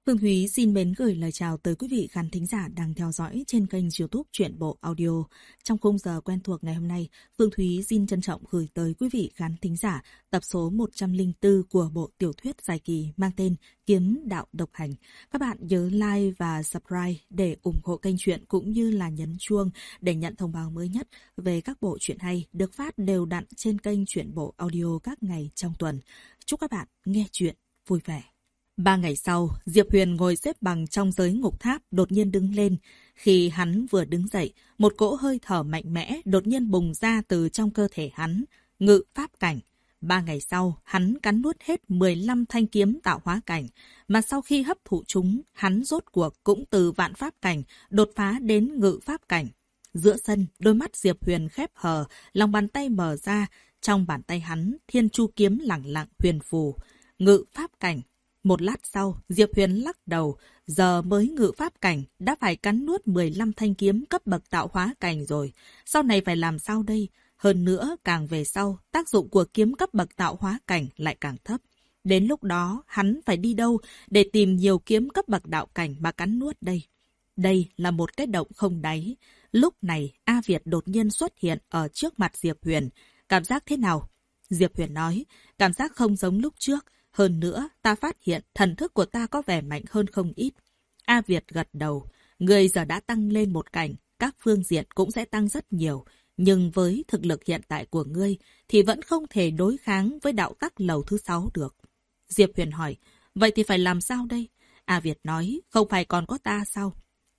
Phương Thúy xin mến gửi lời chào tới quý vị khán thính giả đang theo dõi trên kênh YouTube Truyện Bộ Audio. Trong khung giờ quen thuộc ngày hôm nay, Phương Thúy xin trân trọng gửi tới quý vị khán thính giả tập số 104 của bộ tiểu thuyết dài kỳ mang tên Kiếm Đạo Độc Hành. Các bạn nhớ like và subscribe để ủng hộ kênh truyện cũng như là nhấn chuông để nhận thông báo mới nhất về các bộ truyện hay được phát đều đặn trên kênh Truyện Bộ Audio các ngày trong tuần. Chúc các bạn nghe truyện vui vẻ. 3 ngày sau, Diệp Huyền ngồi xếp bằng trong giới ngục tháp đột nhiên đứng lên. Khi hắn vừa đứng dậy, một cỗ hơi thở mạnh mẽ đột nhiên bùng ra từ trong cơ thể hắn. Ngự pháp cảnh. 3 ngày sau, hắn cắn nuốt hết 15 thanh kiếm tạo hóa cảnh. Mà sau khi hấp thụ chúng, hắn rốt cuộc cũng từ vạn pháp cảnh đột phá đến ngự pháp cảnh. Giữa sân, đôi mắt Diệp Huyền khép hờ, lòng bàn tay mở ra. Trong bàn tay hắn, thiên chu kiếm lẳng lặng huyền phù. Ngự pháp cảnh. Một lát sau, Diệp Huyền lắc đầu, giờ mới ngự pháp cảnh, đã phải cắn nuốt 15 thanh kiếm cấp bậc tạo hóa cảnh rồi. Sau này phải làm sao đây? Hơn nữa, càng về sau, tác dụng của kiếm cấp bậc tạo hóa cảnh lại càng thấp. Đến lúc đó, hắn phải đi đâu để tìm nhiều kiếm cấp bậc đạo cảnh mà cắn nuốt đây? Đây là một cái động không đáy. Lúc này, A Việt đột nhiên xuất hiện ở trước mặt Diệp Huyền. Cảm giác thế nào? Diệp Huyền nói, cảm giác không giống lúc trước. Hơn nữa, ta phát hiện thần thức của ta có vẻ mạnh hơn không ít. A Việt gật đầu. Ngươi giờ đã tăng lên một cảnh, các phương diện cũng sẽ tăng rất nhiều. Nhưng với thực lực hiện tại của ngươi thì vẫn không thể đối kháng với đạo tắc lầu thứ 6 được. Diệp Huyền hỏi, vậy thì phải làm sao đây? A Việt nói, không phải còn có ta sao?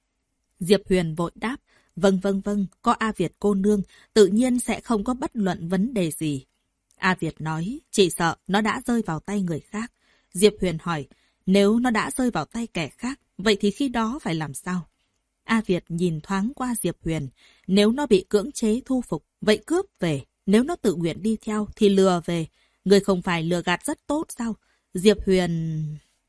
Diệp Huyền vội đáp, vâng, có A Việt cô nương, tự nhiên sẽ không có bất luận vấn đề gì. A Việt nói, chỉ sợ nó đã rơi vào tay người khác. Diệp Huyền hỏi, nếu nó đã rơi vào tay kẻ khác, vậy thì khi đó phải làm sao? A Việt nhìn thoáng qua Diệp Huyền, nếu nó bị cưỡng chế thu phục, vậy cướp về. Nếu nó tự nguyện đi theo thì lừa về. Người không phải lừa gạt rất tốt sao? Diệp Huyền...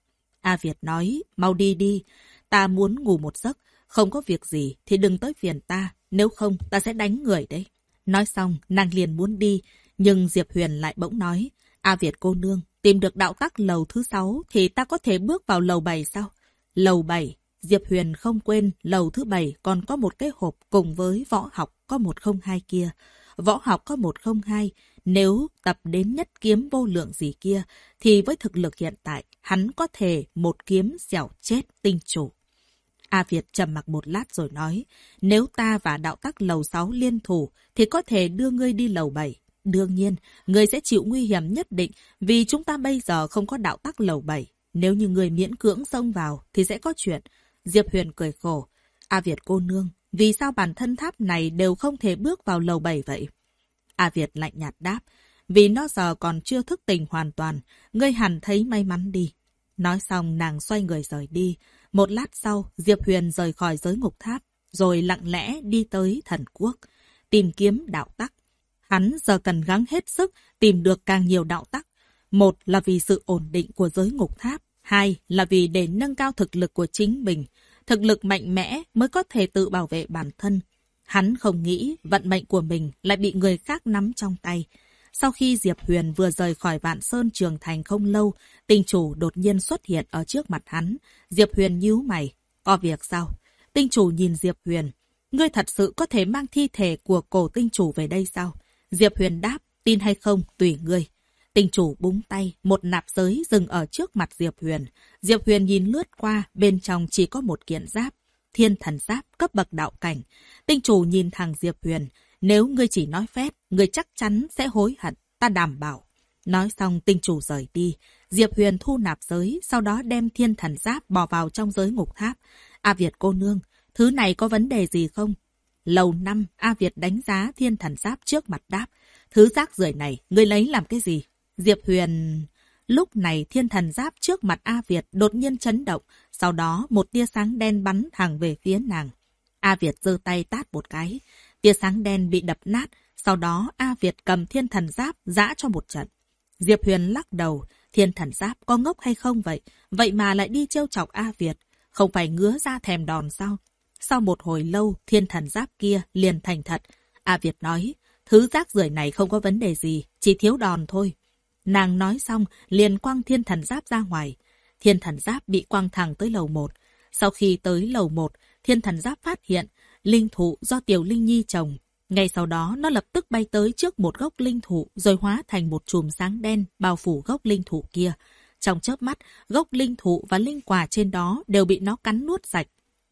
A Việt nói, mau đi đi, ta muốn ngủ một giấc, không có việc gì thì đừng tới phiền ta, nếu không ta sẽ đánh người đấy. Nói xong, nàng liền muốn đi. Nhưng Diệp Huyền lại bỗng nói, A Việt cô nương, tìm được đạo tắc lầu thứ 6 thì ta có thể bước vào lầu 7 sao? Lầu 7, Diệp Huyền không quên lầu thứ 7 còn có một cái hộp cùng với võ học có 102 kia. Võ học có 102, nếu tập đến nhất kiếm vô lượng gì kia, thì với thực lực hiện tại, hắn có thể một kiếm xẻo chết tinh chủ. A Việt trầm mặc một lát rồi nói, nếu ta và đạo tắc lầu 6 liên thủ, thì có thể đưa ngươi đi lầu 7. Đương nhiên, người sẽ chịu nguy hiểm nhất định vì chúng ta bây giờ không có đạo tắc lầu 7. Nếu như người miễn cưỡng xông vào thì sẽ có chuyện. Diệp Huyền cười khổ. A Việt cô nương, vì sao bản thân tháp này đều không thể bước vào lầu 7 vậy? A Việt lạnh nhạt đáp. Vì nó giờ còn chưa thức tỉnh hoàn toàn. Ngươi hẳn thấy may mắn đi. Nói xong nàng xoay người rời đi. Một lát sau, Diệp Huyền rời khỏi giới ngục tháp. Rồi lặng lẽ đi tới thần quốc. Tìm kiếm đạo tắc. Hắn giờ cần gắng hết sức tìm được càng nhiều đạo tắc. Một là vì sự ổn định của giới ngục tháp. Hai là vì để nâng cao thực lực của chính mình. Thực lực mạnh mẽ mới có thể tự bảo vệ bản thân. Hắn không nghĩ vận mệnh của mình lại bị người khác nắm trong tay. Sau khi Diệp Huyền vừa rời khỏi Vạn Sơn Trường Thành không lâu, tinh chủ đột nhiên xuất hiện ở trước mặt hắn. Diệp Huyền nhíu mày. Có việc sao? Tinh chủ nhìn Diệp Huyền. Ngươi thật sự có thể mang thi thể của cổ tinh chủ về đây sao? Diệp Huyền đáp, tin hay không, tùy ngươi. Tinh chủ búng tay, một nạp giới dừng ở trước mặt Diệp Huyền. Diệp Huyền nhìn lướt qua, bên trong chỉ có một kiện giáp. Thiên thần giáp, cấp bậc đạo cảnh. Tinh chủ nhìn thẳng Diệp Huyền. Nếu ngươi chỉ nói phét, ngươi chắc chắn sẽ hối hận, ta đảm bảo. Nói xong tinh chủ rời đi. Diệp Huyền thu nạp giới, sau đó đem thiên thần giáp bỏ vào trong giới ngục tháp. A Việt cô nương, thứ này có vấn đề gì không? Lầu 5, A Việt đánh giá thiên thần giáp trước mặt đáp. Thứ rác rưởi này, ngươi lấy làm cái gì? Diệp Huyền... Lúc này thiên thần giáp trước mặt A Việt đột nhiên chấn động. Sau đó một tia sáng đen bắn thẳng về phía nàng. A Việt giơ tay tát một cái. Tia sáng đen bị đập nát. Sau đó A Việt cầm thiên thần giáp giã cho một trận. Diệp Huyền lắc đầu. Thiên thần giáp có ngốc hay không vậy? Vậy mà lại đi trêu chọc A Việt. Không phải ngứa ra thèm đòn sao? Sau một hồi lâu, thiên thần giáp kia liền thành thật. A Việt nói, thứ rác rưởi này không có vấn đề gì, chỉ thiếu đòn thôi. Nàng nói xong, liền quăng thiên thần giáp ra ngoài. Thiên thần giáp bị quăng thẳng tới lầu 1. Sau khi tới lầu 1, thiên thần giáp phát hiện linh thụ do Tiểu Linh Nhi trồng. Ngay sau đó, nó lập tức bay tới trước một gốc linh thụ rồi hóa thành một chùm sáng đen bao phủ gốc linh thụ kia. Trong chớp mắt, gốc linh thụ và linh quả trên đó đều bị nó cắn nuốt sạch.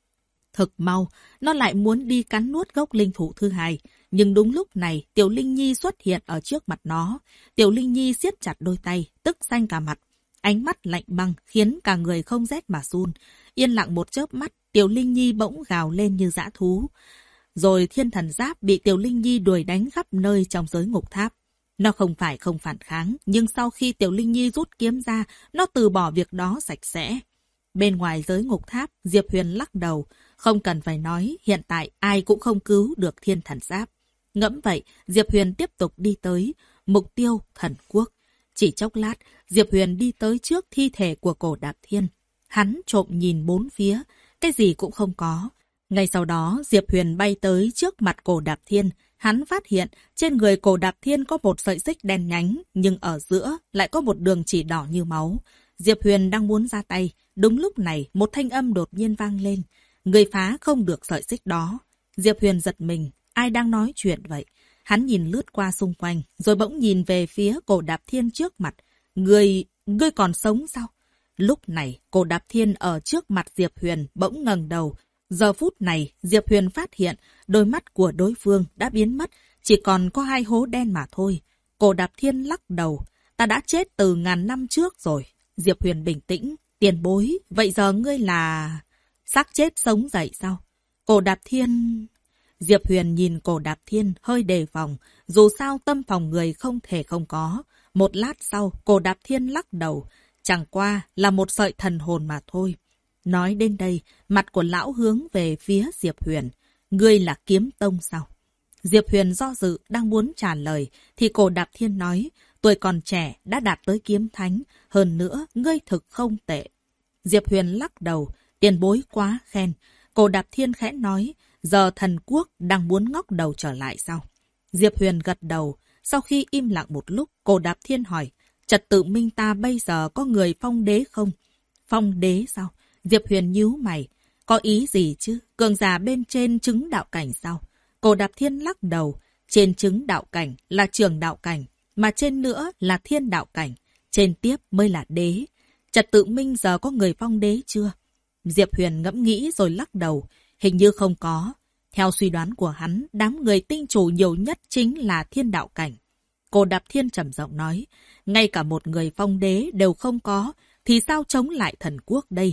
Thực mau, nó lại muốn đi cắn nuốt gốc linh thụ thứ hai. Nhưng đúng lúc này, Tiểu Linh Nhi xuất hiện ở trước mặt nó. Tiểu Linh Nhi siết chặt đôi tay, tức xanh cả mặt. Ánh mắt lạnh băng khiến cả người không rét mà run. Yên lặng một chớp mắt, Tiểu Linh Nhi bỗng gào lên như dã thú. Rồi thiên thần giáp bị Tiểu Linh Nhi đuổi đánh khắp nơi trong giới ngục tháp. Nó không phải không phản kháng, nhưng sau khi Tiểu Linh Nhi rút kiếm ra, nó từ bỏ việc đó sạch sẽ. Bên ngoài giới ngục tháp, Diệp Huyền lắc đầu. Không cần phải nói, hiện tại ai cũng không cứu được thiên thần giáp. Ngẫm vậy, Diệp Huyền tiếp tục đi tới. Mục tiêu, thần quốc. Chỉ chốc lát, Diệp Huyền đi tới trước thi thể của Cổ Đạp Thiên. Hắn trộm nhìn bốn phía, cái gì cũng không có. Ngay sau đó, Diệp Huyền bay tới trước mặt Cổ Đạp Thiên. Hắn phát hiện trên người Cổ Đạp Thiên có một sợi xích đen nhánh, nhưng ở giữa lại có một đường chỉ đỏ như máu. Diệp Huyền đang muốn ra tay. Đúng lúc này, một thanh âm đột nhiên vang lên. Người phá không được sợi xích đó. Diệp Huyền giật mình. Ai đang nói chuyện vậy? Hắn nhìn lướt qua xung quanh, rồi bỗng nhìn về phía Cổ Đạp Thiên trước mặt. Ngươi còn sống sao? Lúc này, Cổ Đạp Thiên ở trước mặt Diệp Huyền bỗng ngẩng đầu. Giờ phút này, Diệp Huyền phát hiện đôi mắt của đối phương đã biến mất, chỉ còn có hai hố đen mà thôi. Cổ Đạp Thiên lắc đầu. Ta đã chết từ ngàn năm trước rồi. Diệp Huyền bình tĩnh. Tiền bối, vậy giờ ngươi là... xác chết sống dậy sao? Cổ Đạp Thiên... Diệp Huyền nhìn Cổ Đạp Thiên hơi đề phòng. Dù sao tâm phòng người không thể không có. Một lát sau, Cổ Đạp Thiên lắc đầu. Chẳng qua là một sợi thần hồn mà thôi. Nói đến đây, mặt của lão hướng về phía Diệp Huyền. Ngươi là Kiếm Tông sao? Diệp Huyền do dự đang muốn trả lời, thì Cổ Đạp Thiên nói, tuổi còn trẻ đã đạt tới kiếm thánh, hơn nữa ngươi thực không tệ. Diệp Huyền lắc đầu, tiền bối quá khen. Cổ Đạp Thiên khẽ nói, giờ thần quốc đang muốn ngóc đầu trở lại sao? Diệp Huyền gật đầu, sau khi im lặng một lúc, Cổ Đạp Thiên hỏi, trật tự minh ta bây giờ có người phong đế không? Phong đế sao? Diệp Huyền nhíu mày. Có ý gì chứ? Cường giả bên trên chứng đạo cảnh sao? Cổ Đạp Thiên lắc đầu. Trên chứng đạo cảnh là trường đạo cảnh, mà trên nữa là thiên đạo cảnh. Trên tiếp mới là đế. Trật tự minh giờ có người phong đế chưa? Diệp Huyền ngẫm nghĩ rồi lắc đầu. Hình như không có. Theo suy đoán của hắn, đám người tinh chủ nhiều nhất chính là thiên đạo cảnh. Cổ Đạp Thiên trầm giọng nói. Ngay cả một người phong đế đều không có, thì sao chống lại thần quốc đây?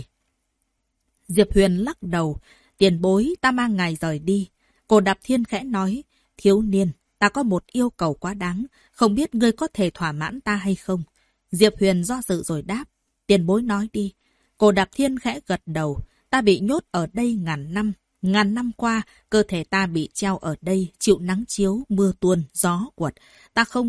Diệp Huyền lắc đầu. Tiền bối, ta mang ngài rời đi. Cổ Đạp Thiên khẽ nói. Thiếu niên, ta có một yêu cầu quá đáng. Không biết ngươi có thể thỏa mãn ta hay không? Diệp Huyền do dự rồi đáp. Tiền bối nói đi. Cổ Đạp Thiên khẽ gật đầu. Ta bị nhốt ở đây ngàn năm. Ngàn năm qua, cơ thể ta bị treo ở đây, chịu nắng chiếu, mưa tuôn, gió quật. Ta không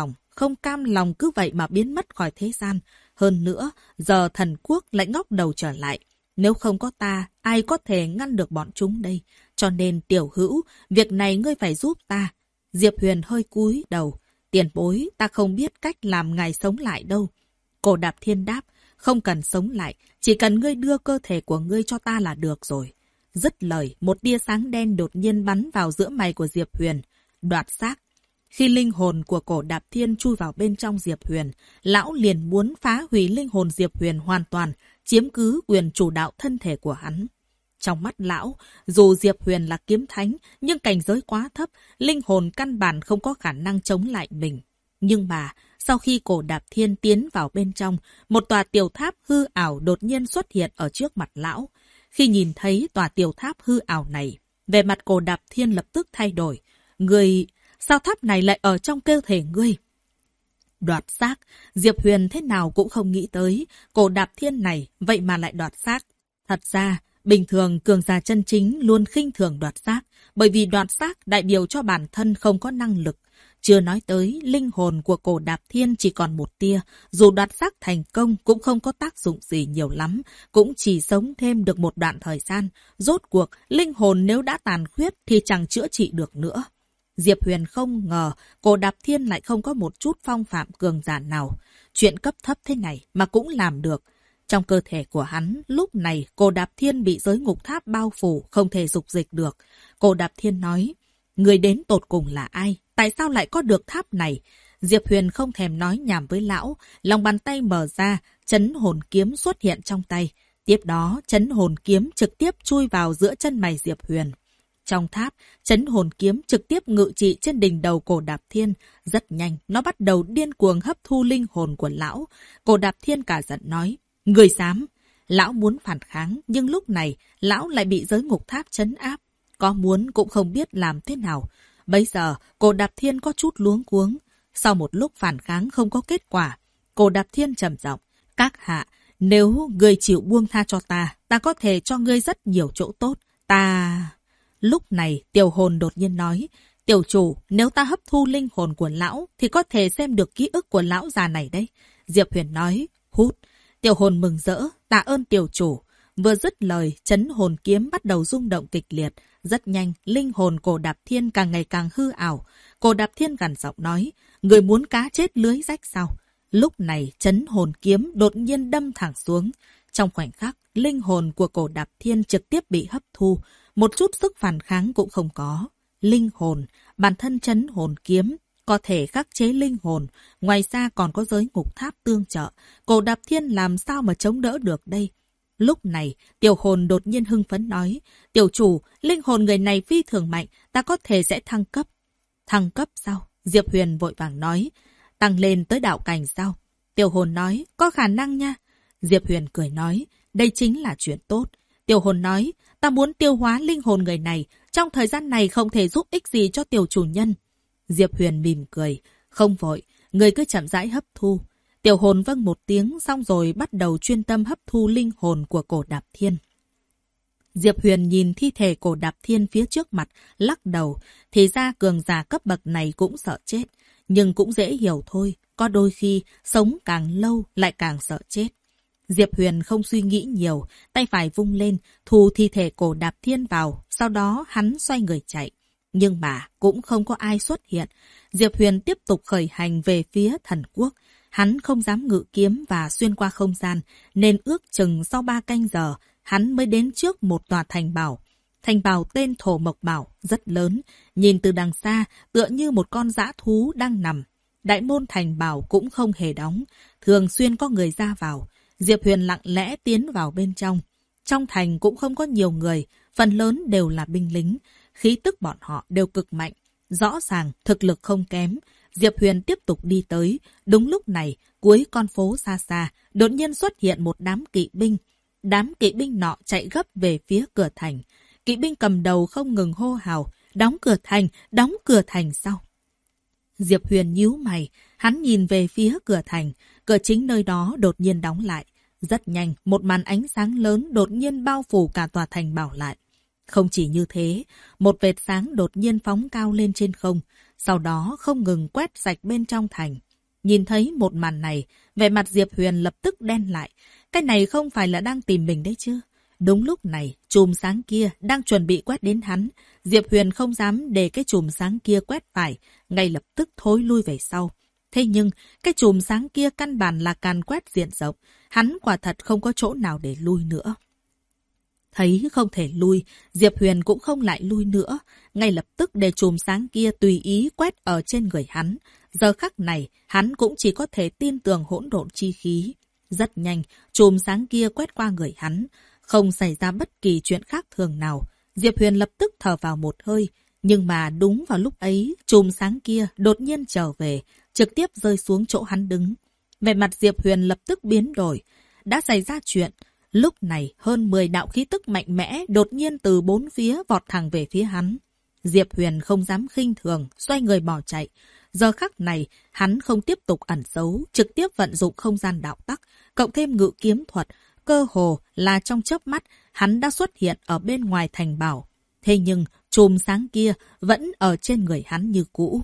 cam lòng cứ vậy mà biến mất khỏi thế gian. Hơn nữa, giờ thần quốc lại ngóc đầu trở lại. Nếu không có ta, ai có thể ngăn được bọn chúng đây? Cho nên tiểu hữu, việc này ngươi phải giúp ta. Diệp Huyền hơi cúi đầu. Tiền bối, ta không biết cách làm ngài sống lại đâu. Cổ Đạp Thiên đáp, không cần sống lại, chỉ cần ngươi đưa cơ thể của ngươi cho ta là được rồi. Dứt lời, một tia sáng đen đột nhiên bắn vào giữa mày của Diệp Huyền. Đoạt xác. Khi linh hồn của Cổ Đạp Thiên chui vào bên trong Diệp Huyền, lão liền muốn phá hủy linh hồn Diệp Huyền hoàn toàn, chiếm cứ quyền chủ đạo thân thể của hắn. Trong mắt lão, dù Diệp Huyền là kiếm thánh, nhưng cảnh giới quá thấp, linh hồn căn bản không có khả năng chống lại mình. Nhưng mà, sau khi Cổ Đạp Thiên tiến vào bên trong, một tòa tiểu tháp hư ảo đột nhiên xuất hiện ở trước mặt lão. Khi nhìn thấy tòa tiểu tháp hư ảo này, vẻ mặt Cổ Đạp Thiên lập tức thay đổi. Người... sao tháp này lại ở trong cơ thể ngươi? Đoạt xác, Diệp Huyền thế nào cũng không nghĩ tới, Cổ Đạp Thiên này vậy mà lại đoạt xác. Thật ra, bình thường cường giả chân chính luôn khinh thường đoạt xác, bởi vì đoạt xác đại biểu cho bản thân không có năng lực. Chưa nói tới, linh hồn của Cổ Đạp Thiên chỉ còn một tia, dù đoạt xác thành công cũng không có tác dụng gì nhiều lắm, cũng chỉ sống thêm được một đoạn thời gian. Rốt cuộc, linh hồn nếu đã tàn khuyết thì chẳng chữa trị được nữa. Diệp Huyền không ngờ Cổ Đạp Thiên lại không có một chút phong phạm cường giả nào. Chuyện cấp thấp thế này mà cũng làm được. Trong cơ thể của hắn, lúc này Cổ Đạp Thiên bị giới ngục tháp bao phủ, không thể dục dịch được. Cổ Đạp Thiên nói, người đến tột cùng là ai? Tại sao lại có được tháp này? Diệp Huyền không thèm nói nhảm với lão, lòng bàn tay mở ra, trấn hồn kiếm xuất hiện trong tay. Tiếp đó, trấn hồn kiếm trực tiếp chui vào giữa chân mày Diệp Huyền. Trong tháp, trấn hồn kiếm trực tiếp ngự trị trên đỉnh đầu Cổ Đạp Thiên. Rất nhanh, nó bắt đầu điên cuồng hấp thu linh hồn của lão. Cổ Đạp Thiên cả giận nói, người dám! Lão muốn phản kháng, nhưng lúc này, lão lại bị giới ngục tháp trấn áp. Có muốn cũng không biết làm thế nào. Bây giờ, Cổ Đạp Thiên có chút luống cuống. Sau một lúc phản kháng không có kết quả, Cổ Đạp Thiên trầm giọng, các hạ, nếu ngươi chịu buông tha cho ta có thể cho ngươi rất nhiều chỗ tốt. Lúc này, Tiểu Hồn đột nhiên nói, tiểu chủ, nếu ta hấp thu linh hồn của lão, thì có thể xem được ký ức của lão già này đấy. Diệp Huyền nói, hút. Tiểu Hồn mừng rỡ, tạ ơn tiểu chủ. Vừa dứt lời, trấn hồn kiếm bắt đầu rung động kịch liệt. Rất nhanh, linh hồn Cổ Đạp Thiên càng ngày càng hư ảo. Cổ Đạp Thiên gằn giọng nói, người muốn cá chết lưới rách sao? Lúc này, trấn hồn kiếm đột nhiên đâm thẳng xuống. Trong khoảnh khắc, linh hồn của Cổ Đạp Thiên trực tiếp bị hấp thu. Một chút sức phản kháng cũng không có. Linh hồn, bản thân trấn hồn kiếm, có thể khắc chế linh hồn. Ngoài ra còn có giới ngục tháp tương trợ. Cổ Đạp Thiên làm sao mà chống đỡ được đây? Lúc này, Tiểu Hồn đột nhiên hưng phấn nói, tiểu chủ, linh hồn người này phi thường mạnh, ta có thể sẽ thăng cấp. Thăng cấp sao? Diệp Huyền vội vàng nói, tăng lên tới đạo cảnh sao? Tiểu Hồn nói, có khả năng nha. Diệp Huyền cười nói, đây chính là chuyện tốt. Tiểu Hồn nói, ta muốn tiêu hóa linh hồn người này, trong thời gian này không thể giúp ích gì cho tiểu chủ nhân. Diệp Huyền mỉm cười, không vội, người cứ chậm rãi hấp thu. Tiểu Hồn vâng một tiếng xong rồi bắt đầu chuyên tâm hấp thu linh hồn của Cổ Đạp Thiên. Diệp Huyền nhìn thi thể Cổ Đạp Thiên phía trước mặt, lắc đầu. Thì ra cường giả cấp bậc này cũng sợ chết. Nhưng cũng dễ hiểu thôi, có đôi khi sống càng lâu lại càng sợ chết. Diệp Huyền không suy nghĩ nhiều, tay phải vung lên, thu thi thể Cổ Đạp Thiên vào, sau đó hắn xoay người chạy. Nhưng mà cũng không có ai xuất hiện. Diệp Huyền tiếp tục khởi hành về phía thần quốc. Hắn không dám ngự kiếm và xuyên qua không gian, nên ước chừng sau 3 canh giờ, hắn mới đến trước một tòa thành bảo. Thành bảo tên Thổ Mộc Bảo, rất lớn, nhìn từ đằng xa tựa như một con dã thú đang nằm. Đại môn thành bảo cũng không hề đóng, thường xuyên có người ra vào. Diệp Huyền lặng lẽ tiến vào bên trong. Trong thành cũng không có nhiều người, phần lớn đều là binh lính, khí tức bọn họ đều cực mạnh. Rõ ràng, thực lực không kém. Diệp Huyền tiếp tục đi tới. Đúng lúc này, cuối con phố xa xa, đột nhiên xuất hiện một đám kỵ binh. Đám kỵ binh nọ chạy gấp về phía cửa thành. Kỵ binh cầm đầu không ngừng hô hào, đóng cửa thành sau. Diệp Huyền nhíu mày, hắn nhìn về phía cửa thành, cửa chính nơi đó đột nhiên đóng lại. Rất nhanh, một màn ánh sáng lớn đột nhiên bao phủ cả tòa thành bảo lại. Không chỉ như thế, một vệt sáng đột nhiên phóng cao lên trên không, sau đó không ngừng quét sạch bên trong thành. Nhìn thấy một màn này, vẻ mặt Diệp Huyền lập tức đen lại. Cái này không phải là đang tìm mình đấy chứ? Đúng lúc này, chùm sáng kia đang chuẩn bị quét đến hắn. Diệp Huyền không dám để cái chùm sáng kia quét phải, ngay lập tức thối lui về sau. Thế nhưng, cái chùm sáng kia căn bản là càn quét diện rộng. Hắn quả thật không có chỗ nào để lui nữa. Thấy không thể lui, Diệp Huyền cũng không lại lui nữa. Ngay lập tức để chùm sáng kia tùy ý quét ở trên người hắn. Giờ khắc này, hắn cũng chỉ có thể tin tưởng hỗn độn chi khí. Rất nhanh, chùm sáng kia quét qua người hắn. Không xảy ra bất kỳ chuyện khác thường nào. Diệp Huyền lập tức thở vào một hơi. Nhưng mà đúng vào lúc ấy, chùm sáng kia đột nhiên trở về, trực tiếp rơi xuống chỗ hắn đứng. Vẻ mặt Diệp Huyền lập tức biến đổi. Đã xảy ra chuyện. Lúc này, hơn 10 đạo khí tức mạnh mẽ đột nhiên từ bốn phía vọt thẳng về phía hắn. Diệp Huyền không dám khinh thường, xoay người bỏ chạy. Giờ khắc này, hắn không tiếp tục ẩn giấu, trực tiếp vận dụng không gian đạo tắc, cộng thêm ngự kiếm thuật. Cơ hồ là trong chớp mắt, hắn đã xuất hiện ở bên ngoài thành bảo. Thế nhưng, chùm sáng kia vẫn ở trên người hắn như cũ.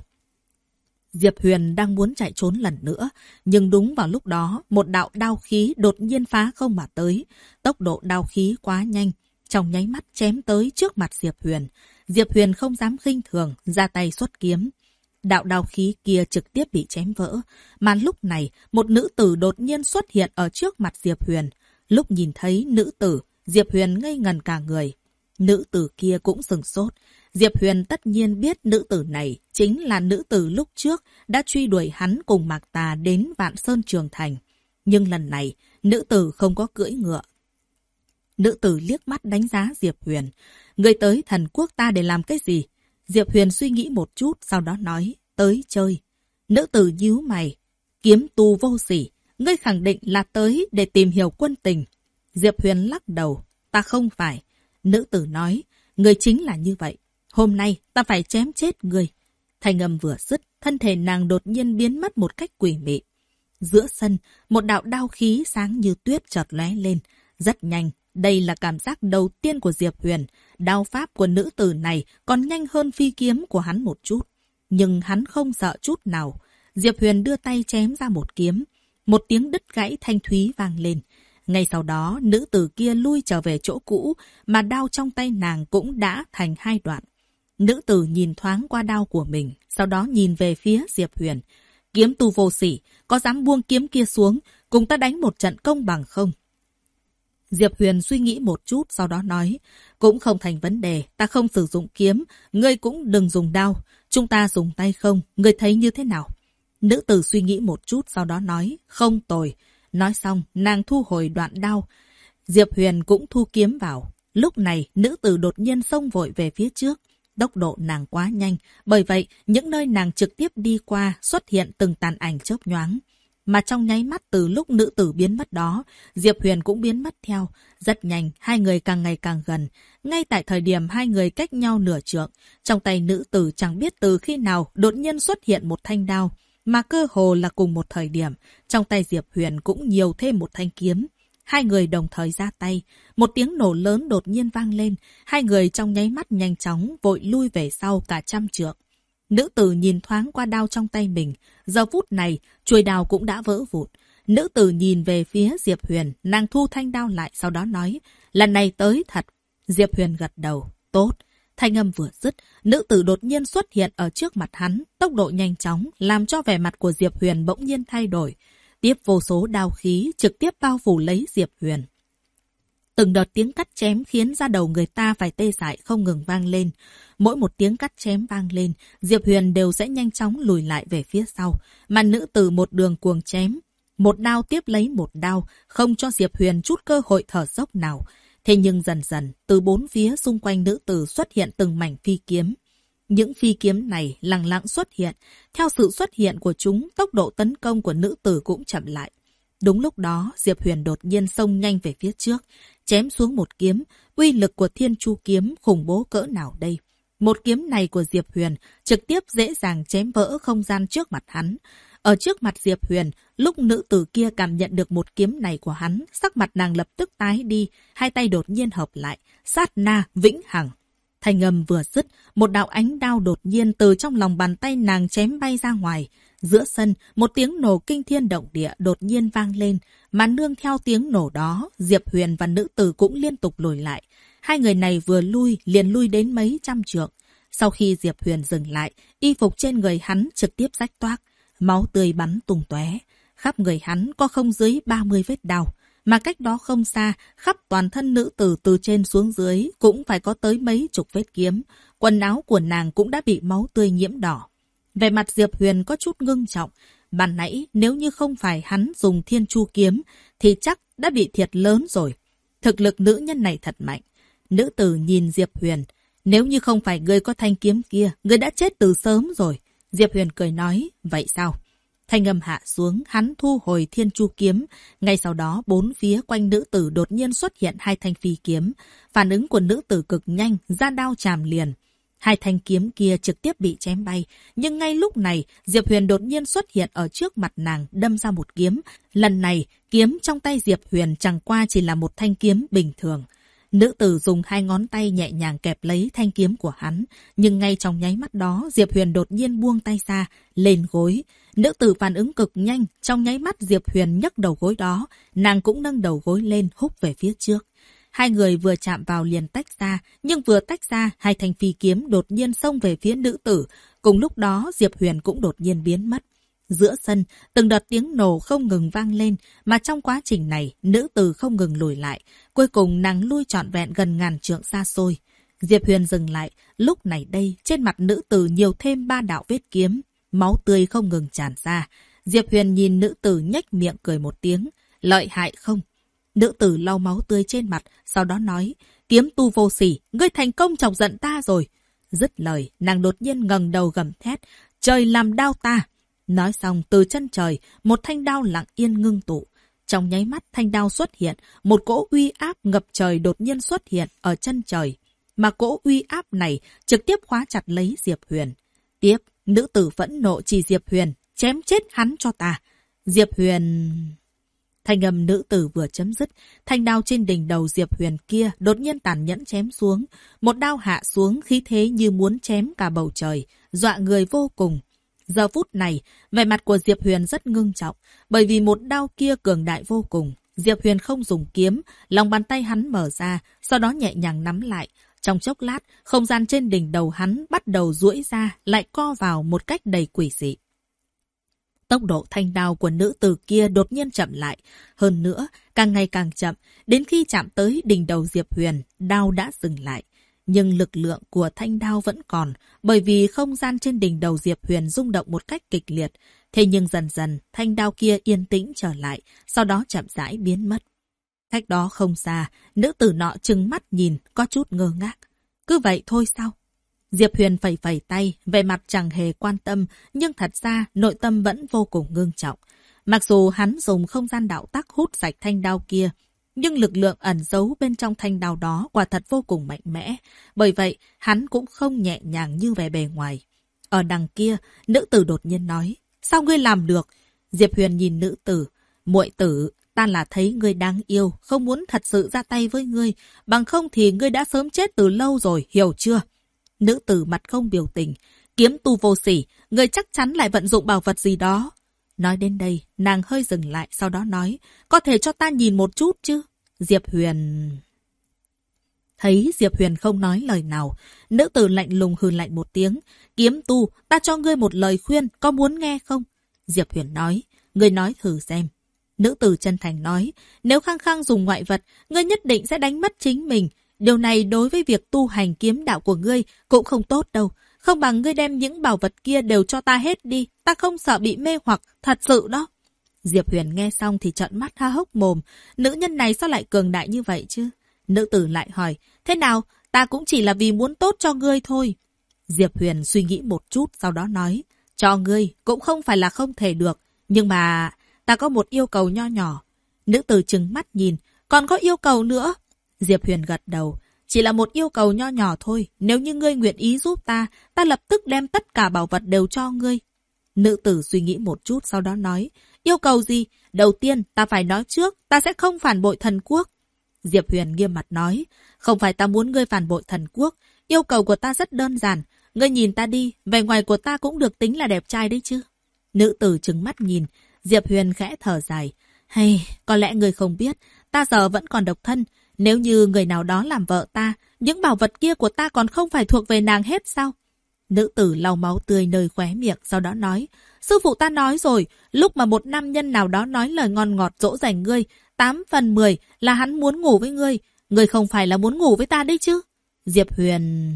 Diệp Huyền đang muốn chạy trốn lần nữa, nhưng đúng vào lúc đó, một đạo đao khí đột nhiên phá không mà tới. Tốc độ đao khí quá nhanh, trong nháy mắt chém tới trước mặt Diệp Huyền. Diệp Huyền không dám khinh thường, ra tay xuất kiếm. Đạo đao khí kia trực tiếp bị chém vỡ, mà lúc này, một nữ tử đột nhiên xuất hiện ở trước mặt Diệp Huyền. Lúc nhìn thấy nữ tử, Diệp Huyền ngây ngần cả người. Nữ tử kia cũng sửng sốt. Diệp Huyền tất nhiên biết nữ tử này chính là nữ tử lúc trước đã truy đuổi hắn cùng Mạc Tà đến Vạn Sơn Trường Thành. Nhưng lần này, nữ tử không có cưỡi ngựa. Nữ tử liếc mắt đánh giá Diệp Huyền. Người tới thần quốc ta để làm cái gì? Diệp Huyền suy nghĩ một chút, sau đó nói, tới chơi. Nữ tử nhíu mày, kiếm tu vô sỉ, ngươi khẳng định là tới để tìm hiểu quân tình. Diệp Huyền lắc đầu, ta không phải. Nữ tử nói, ngươi chính là như vậy. Hôm nay ta phải chém chết ngươi. Thanh âm vừa dứt, thân thể nàng đột nhiên biến mất một cách quỷ mị. Giữa sân, một đạo đao khí sáng như tuyết chợt lóe lên. Rất nhanh, đây là cảm giác đầu tiên của Diệp Huyền. Đao pháp của nữ tử này còn nhanh hơn phi kiếm của hắn một chút. Nhưng hắn không sợ chút nào. Diệp Huyền đưa tay chém ra một kiếm. Một tiếng đứt gãy thanh thúy vang lên. Ngay sau đó, nữ tử kia lui trở về chỗ cũ, mà đao trong tay nàng cũng đã thành hai đoạn. Nữ tử nhìn thoáng qua đao của mình, sau đó nhìn về phía Diệp Huyền. Kiếm tu vô sỉ, có dám buông kiếm kia xuống, cùng ta đánh một trận công bằng không? Diệp Huyền suy nghĩ một chút, sau đó nói, cũng không thành vấn đề, ta không sử dụng kiếm, ngươi cũng đừng dùng đao, chúng ta dùng tay không, ngươi thấy như thế nào? Nữ tử suy nghĩ một chút, sau đó nói, không tồi. Nói xong, nàng thu hồi đoạn đao. Diệp Huyền cũng thu kiếm vào. Lúc này, nữ tử đột nhiên xông vội về phía trước. Tốc độ nàng quá nhanh, bởi vậy, những nơi nàng trực tiếp đi qua xuất hiện từng tàn ảnh chớp nhoáng. Mà trong nháy mắt từ lúc nữ tử biến mất đó, Diệp Huyền cũng biến mất theo. Rất nhanh, hai người càng ngày càng gần. Ngay tại thời điểm hai người cách nhau nửa trượng, trong tay nữ tử chẳng biết từ khi nào đột nhiên xuất hiện một thanh đao. Mà cơ hồ là cùng một thời điểm, trong tay Diệp Huyền cũng nhiều thêm một thanh kiếm. Hai người đồng thời ra tay, một tiếng nổ lớn đột nhiên vang lên, hai người trong nháy mắt nhanh chóng vội lui về sau cả trăm trượng. Nữ tử nhìn thoáng qua đao trong tay mình, giờ phút này, chuôi đao cũng đã vỡ vụn. Nữ tử nhìn về phía Diệp Huyền, nàng thu thanh đao lại sau đó nói, lần này tới thật. Diệp Huyền gật đầu, tốt. Thanh âm vừa dứt, nữ tử đột nhiên xuất hiện ở trước mặt hắn, tốc độ nhanh chóng, làm cho vẻ mặt của Diệp Huyền bỗng nhiên thay đổi. Tiếp vô số đao khí trực tiếp bao phủ lấy Diệp Huyền. Từng đợt tiếng cắt chém khiến da đầu người ta phải tê dại không ngừng vang lên. Mỗi một tiếng cắt chém vang lên, Diệp Huyền đều sẽ nhanh chóng lùi lại về phía sau, mà nữ tử một đường cuồng chém. Một đao tiếp lấy một đao, không cho Diệp Huyền chút cơ hội thở dốc nào. Thế nhưng dần dần, từ bốn phía xung quanh nữ tử xuất hiện từng mảnh phi kiếm. Những phi kiếm này lặng lặng xuất hiện. Theo sự xuất hiện của chúng, tốc độ tấn công của nữ tử cũng chậm lại. Đúng lúc đó, Diệp Huyền đột nhiên xông nhanh về phía trước, chém xuống một kiếm. Uy lực của Thiên Chu kiếm khủng bố cỡ nào đây? Một kiếm này của Diệp Huyền trực tiếp dễ dàng chém vỡ không gian trước mặt hắn. Ở trước mặt Diệp Huyền, lúc nữ tử kia cảm nhận được một kiếm này của hắn, sắc mặt nàng lập tức tái đi, hai tay đột nhiên hợp lại, sát na vĩnh hằng. Thanh âm vừa dứt, một đạo ánh đao đột nhiên từ trong lòng bàn tay nàng chém bay ra ngoài. Giữa sân, một tiếng nổ kinh thiên động địa đột nhiên vang lên, mà nương theo tiếng nổ đó, Diệp Huyền và nữ tử cũng liên tục lùi lại. Hai người này vừa lui, liền lui đến mấy trăm trượng. Sau khi Diệp Huyền dừng lại, y phục trên người hắn trực tiếp rách toác, máu tươi bắn tung tóe. Khắp người hắn có không dưới 30 vết đao, mà cách đó không xa, khắp toàn thân nữ tử từ trên xuống dưới cũng phải có tới mấy chục vết kiếm. Quần áo của nàng cũng đã bị máu tươi nhiễm đỏ. Về mặt Diệp Huyền có chút ngưng trọng. Ban nãy nếu như không phải hắn dùng Thiên Chu kiếm thì chắc đã bị thiệt lớn rồi. Thực lực nữ nhân này thật mạnh. Nữ tử nhìn Diệp Huyền. Nếu như không phải ngươi có thanh kiếm kia, ngươi đã chết từ sớm rồi. Diệp Huyền cười nói, vậy sao? Thanh âm hạ xuống, hắn thu hồi Thiên Chu kiếm. Ngay sau đó, bốn phía quanh nữ tử đột nhiên xuất hiện hai thanh phi kiếm. Phản ứng của nữ tử cực nhanh, ra đao chạm liền. Hai thanh kiếm kia trực tiếp bị chém bay. Nhưng ngay lúc này, Diệp Huyền đột nhiên xuất hiện ở trước mặt nàng, đâm ra một kiếm. Lần này, kiếm trong tay Diệp Huyền chẳng qua chỉ là một thanh kiếm bình thường. Nữ tử dùng hai ngón tay nhẹ nhàng kẹp lấy thanh kiếm của hắn. Nhưng ngay trong nháy mắt đó, Diệp Huyền đột nhiên buông tay ra, lên gối. Nữ tử phản ứng cực nhanh, trong nháy mắt Diệp Huyền nhấc đầu gối đó, nàng cũng nâng đầu gối lên húc về phía trước. Hai người vừa chạm vào liền tách ra, nhưng vừa tách ra, hai thanh phi kiếm đột nhiên xông về phía nữ tử. Cùng lúc đó, Diệp Huyền cũng đột nhiên biến mất. Giữa sân, từng đợt tiếng nổ không ngừng vang lên, mà trong quá trình này, nữ tử không ngừng lùi lại. Cuối cùng nàng lui trọn vẹn gần ngàn trượng xa xôi. Diệp Huyền dừng lại, lúc này đây, trên mặt nữ tử nhiều thêm 3 đạo vết kiếm, máu tươi không ngừng tràn ra. Diệp Huyền nhìn nữ tử nhếch miệng cười một tiếng, lợi hại không? Nữ tử lau máu tươi trên mặt, sau đó nói, kiếm tu vô sỉ, ngươi thành công chọc giận ta rồi. Dứt lời, nàng đột nhiên ngẩng đầu gầm thét, trời làm đao ta. Nói xong, từ chân trời, một thanh đao lặng yên ngưng tụ. Trong nháy mắt thanh đao xuất hiện, một cỗ uy áp ngập trời đột nhiên xuất hiện ở chân trời. Mà cỗ uy áp này trực tiếp khóa chặt lấy Diệp Huyền. Tiếp, nữ tử phẫn nộ chỉ Diệp Huyền, chém chết hắn cho ta. Diệp Huyền... Thanh âm nữ tử vừa chấm dứt, thanh đao trên đỉnh đầu Diệp Huyền kia đột nhiên tàn nhẫn chém xuống. Một đao hạ xuống khí thế như muốn chém cả bầu trời, dọa người vô cùng. Giờ phút này, vẻ mặt của Diệp Huyền rất ngưng trọng, bởi vì một đao kia cường đại vô cùng. Diệp Huyền không dùng kiếm, lòng bàn tay hắn mở ra, sau đó nhẹ nhàng nắm lại. Trong chốc lát, không gian trên đỉnh đầu hắn bắt đầu duỗi ra, lại co vào một cách đầy quỷ dị. Tốc độ thanh đao của nữ tử kia đột nhiên chậm lại. Hơn nữa, càng ngày càng chậm, đến khi chạm tới đỉnh đầu Diệp Huyền, đao đã dừng lại. Nhưng lực lượng của thanh đao vẫn còn, bởi vì không gian trên đỉnh đầu Diệp Huyền rung động một cách kịch liệt. Thế nhưng dần dần, thanh đao kia yên tĩnh trở lại, sau đó chậm rãi biến mất. Cách đó không xa, nữ tử nọ trừng mắt nhìn, có chút ngơ ngác. Cứ vậy thôi sao? Diệp Huyền phẩy phẩy tay, vẻ mặt chẳng hề quan tâm, nhưng thật ra nội tâm vẫn vô cùng ngưng trọng. Mặc dù hắn dùng không gian đạo tắc hút sạch thanh đao kia, nhưng lực lượng ẩn giấu bên trong thanh đao đó quả thật vô cùng mạnh mẽ. Bởi vậy, hắn cũng không nhẹ nhàng như vẻ bề ngoài. Ở đằng kia, nữ tử đột nhiên nói, sao ngươi làm được? Diệp Huyền nhìn nữ tử, muội tử, ta là thấy ngươi đáng yêu, không muốn thật sự ra tay với ngươi, bằng không thì ngươi đã sớm chết từ lâu rồi, hiểu chưa? Nữ tử mặt không biểu tình, kiếm tu vô sỉ, ngươi chắc chắn lại vận dụng bảo vật gì đó. Nói đến đây, nàng hơi dừng lại, sau đó nói, có thể cho ta nhìn một chút chứ? Diệp Huyền... Thấy Diệp Huyền không nói lời nào, nữ tử lạnh lùng hừ lạnh một tiếng, kiếm tu, ta cho ngươi một lời khuyên, có muốn nghe không? Diệp Huyền nói, ngươi nói thử xem. Nữ tử chân thành nói, nếu khăng khăng dùng ngoại vật, ngươi nhất định sẽ đánh mất chính mình. Điều này đối với việc tu hành kiếm đạo của ngươi cũng không tốt đâu. Không bằng ngươi đem những bảo vật kia đều cho ta hết đi. Ta không sợ bị mê hoặc, thật sự đó. Diệp Huyền nghe xong thì trợn mắt há hốc mồm. Nữ nhân này sao lại cường đại như vậy chứ? Nữ tử lại hỏi, thế nào? Ta cũng chỉ là vì muốn tốt cho ngươi thôi. Diệp Huyền suy nghĩ một chút, sau đó nói, cho ngươi cũng không phải là không thể được. Nhưng mà ta có một yêu cầu nho nhỏ. Nữ tử trừng mắt nhìn, còn có yêu cầu nữa? Diệp Huyền gật đầu, chỉ là một yêu cầu nho nhỏ thôi. Nếu như ngươi nguyện ý giúp ta, ta lập tức đem tất cả bảo vật đều cho ngươi. Nữ tử suy nghĩ một chút, sau đó nói, yêu cầu gì? Đầu tiên, ta phải nói trước, ta sẽ không phản bội thần quốc. Diệp Huyền nghiêm mặt nói, không phải ta muốn ngươi phản bội thần quốc. Yêu cầu của ta rất đơn giản. Ngươi nhìn ta đi, vẻ ngoài của ta cũng được tính là đẹp trai đấy chứ. Nữ tử trừng mắt nhìn, Diệp Huyền khẽ thở dài. Hay, có lẽ ngươi không biết, ta giờ vẫn còn độc thân. Nếu như người nào đó làm vợ ta, những bảo vật kia của ta còn không phải thuộc về nàng hết sao? Nữ tử lau máu tươi nơi khóe miệng, sau đó nói, sư phụ ta nói rồi, lúc mà một nam nhân nào đó nói lời ngon ngọt dỗ dành ngươi, 8 phần 10 là hắn muốn ngủ với ngươi. Ngươi không phải là muốn ngủ với ta đấy chứ? Diệp Huyền...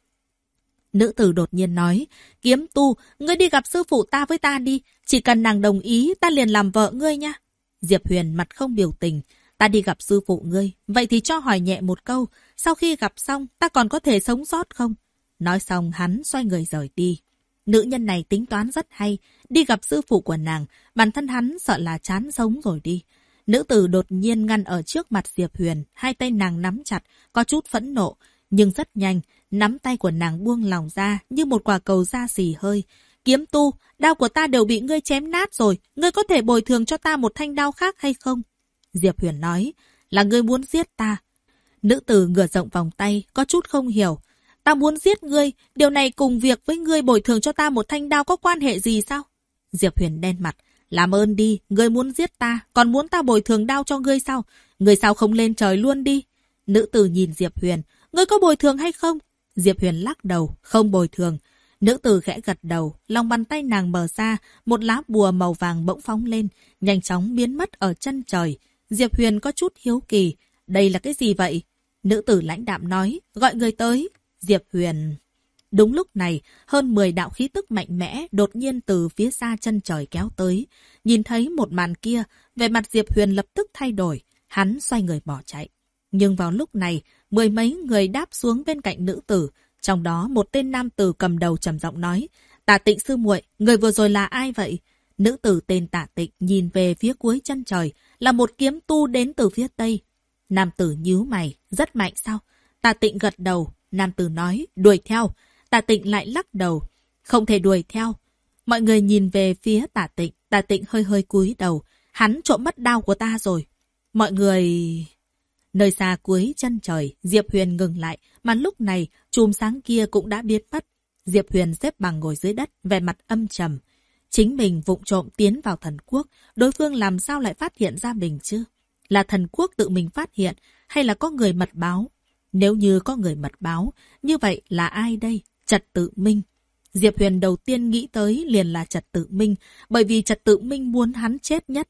Nữ tử đột nhiên nói, kiếm tu, ngươi đi gặp sư phụ ta với ta đi, chỉ cần nàng đồng ý, ta liền làm vợ ngươi nha. Diệp Huyền mặt không biểu tình, ta đi gặp sư phụ ngươi, vậy thì cho hỏi nhẹ một câu, sau khi gặp xong, ta còn có thể sống sót không? Nói xong hắn xoay người rời đi. Nữ nhân này tính toán rất hay, đi gặp sư phụ của nàng, bản thân hắn sợ là chán sống rồi đi. Nữ tử đột nhiên ngăn ở trước mặt Diệp Huyền, hai tay nàng nắm chặt, có chút phẫn nộ, nhưng rất nhanh, nắm tay của nàng buông lỏng ra như một quả cầu da xì hơi. Kiếm tu, đao của ta đều bị ngươi chém nát rồi, ngươi có thể bồi thường cho ta một thanh đao khác hay không? Diệp Huyền nói, là ngươi muốn giết ta. Nữ tử ngửa rộng vòng tay, có chút không hiểu. Ta muốn giết ngươi, điều này cùng việc với ngươi bồi thường cho ta một thanh đao có quan hệ gì sao? Diệp Huyền đen mặt, làm ơn đi, ngươi muốn giết ta, còn muốn ta bồi thường đao cho ngươi sao? Ngươi sao không lên trời luôn đi? Nữ tử nhìn Diệp Huyền, ngươi có bồi thường hay không? Diệp Huyền lắc đầu, không bồi thường. Nữ tử khẽ gật đầu, lòng bàn tay nàng mở ra, một lá bùa màu vàng bỗng phóng lên, nhanh chóng biến mất ở chân trời. Diệp Huyền có chút hiếu kỳ, đây là cái gì vậy? Nữ tử lãnh đạm nói, gọi người tới. Diệp Huyền... Đúng lúc này, hơn 10 đạo khí tức mạnh mẽ đột nhiên từ phía xa chân trời kéo tới. Nhìn thấy một màn kia, vẻ mặt Diệp Huyền lập tức thay đổi, hắn xoay người bỏ chạy. Nhưng vào lúc này, 10 mấy người đáp xuống bên cạnh nữ tử, trong đó một tên nam tử cầm đầu trầm giọng nói, Tả Tịnh sư muội, người vừa rồi là ai vậy? Nữ tử tên Tả Tịnh nhìn về phía cuối chân trời, là một kiếm tu đến từ phía tây. Nam tử nhíu mày, rất mạnh sao? Tả Tịnh gật đầu, nam tử nói, đuổi theo. Tả Tịnh lại lắc đầu, không thể đuổi theo. Mọi người nhìn về phía Tả Tịnh hơi hơi cúi đầu, hắn trộm mất đao của ta rồi. Mọi người... Nơi xa cuối chân trời, Diệp Huyền ngừng lại, mà lúc này chùm sáng kia cũng đã biến mất. Diệp Huyền xếp bằng ngồi dưới đất, vẻ mặt âm trầm. Chính mình vụng trộm tiến vào thần quốc, đối phương làm sao lại phát hiện ra mình chứ? Là thần quốc tự mình phát hiện, hay là có người mật báo? Nếu như có người mật báo, như vậy là ai đây? Trật Tự Minh. Diệp Huyền đầu tiên nghĩ tới liền là Trật Tự Minh, bởi vì Trật Tự Minh muốn hắn chết nhất.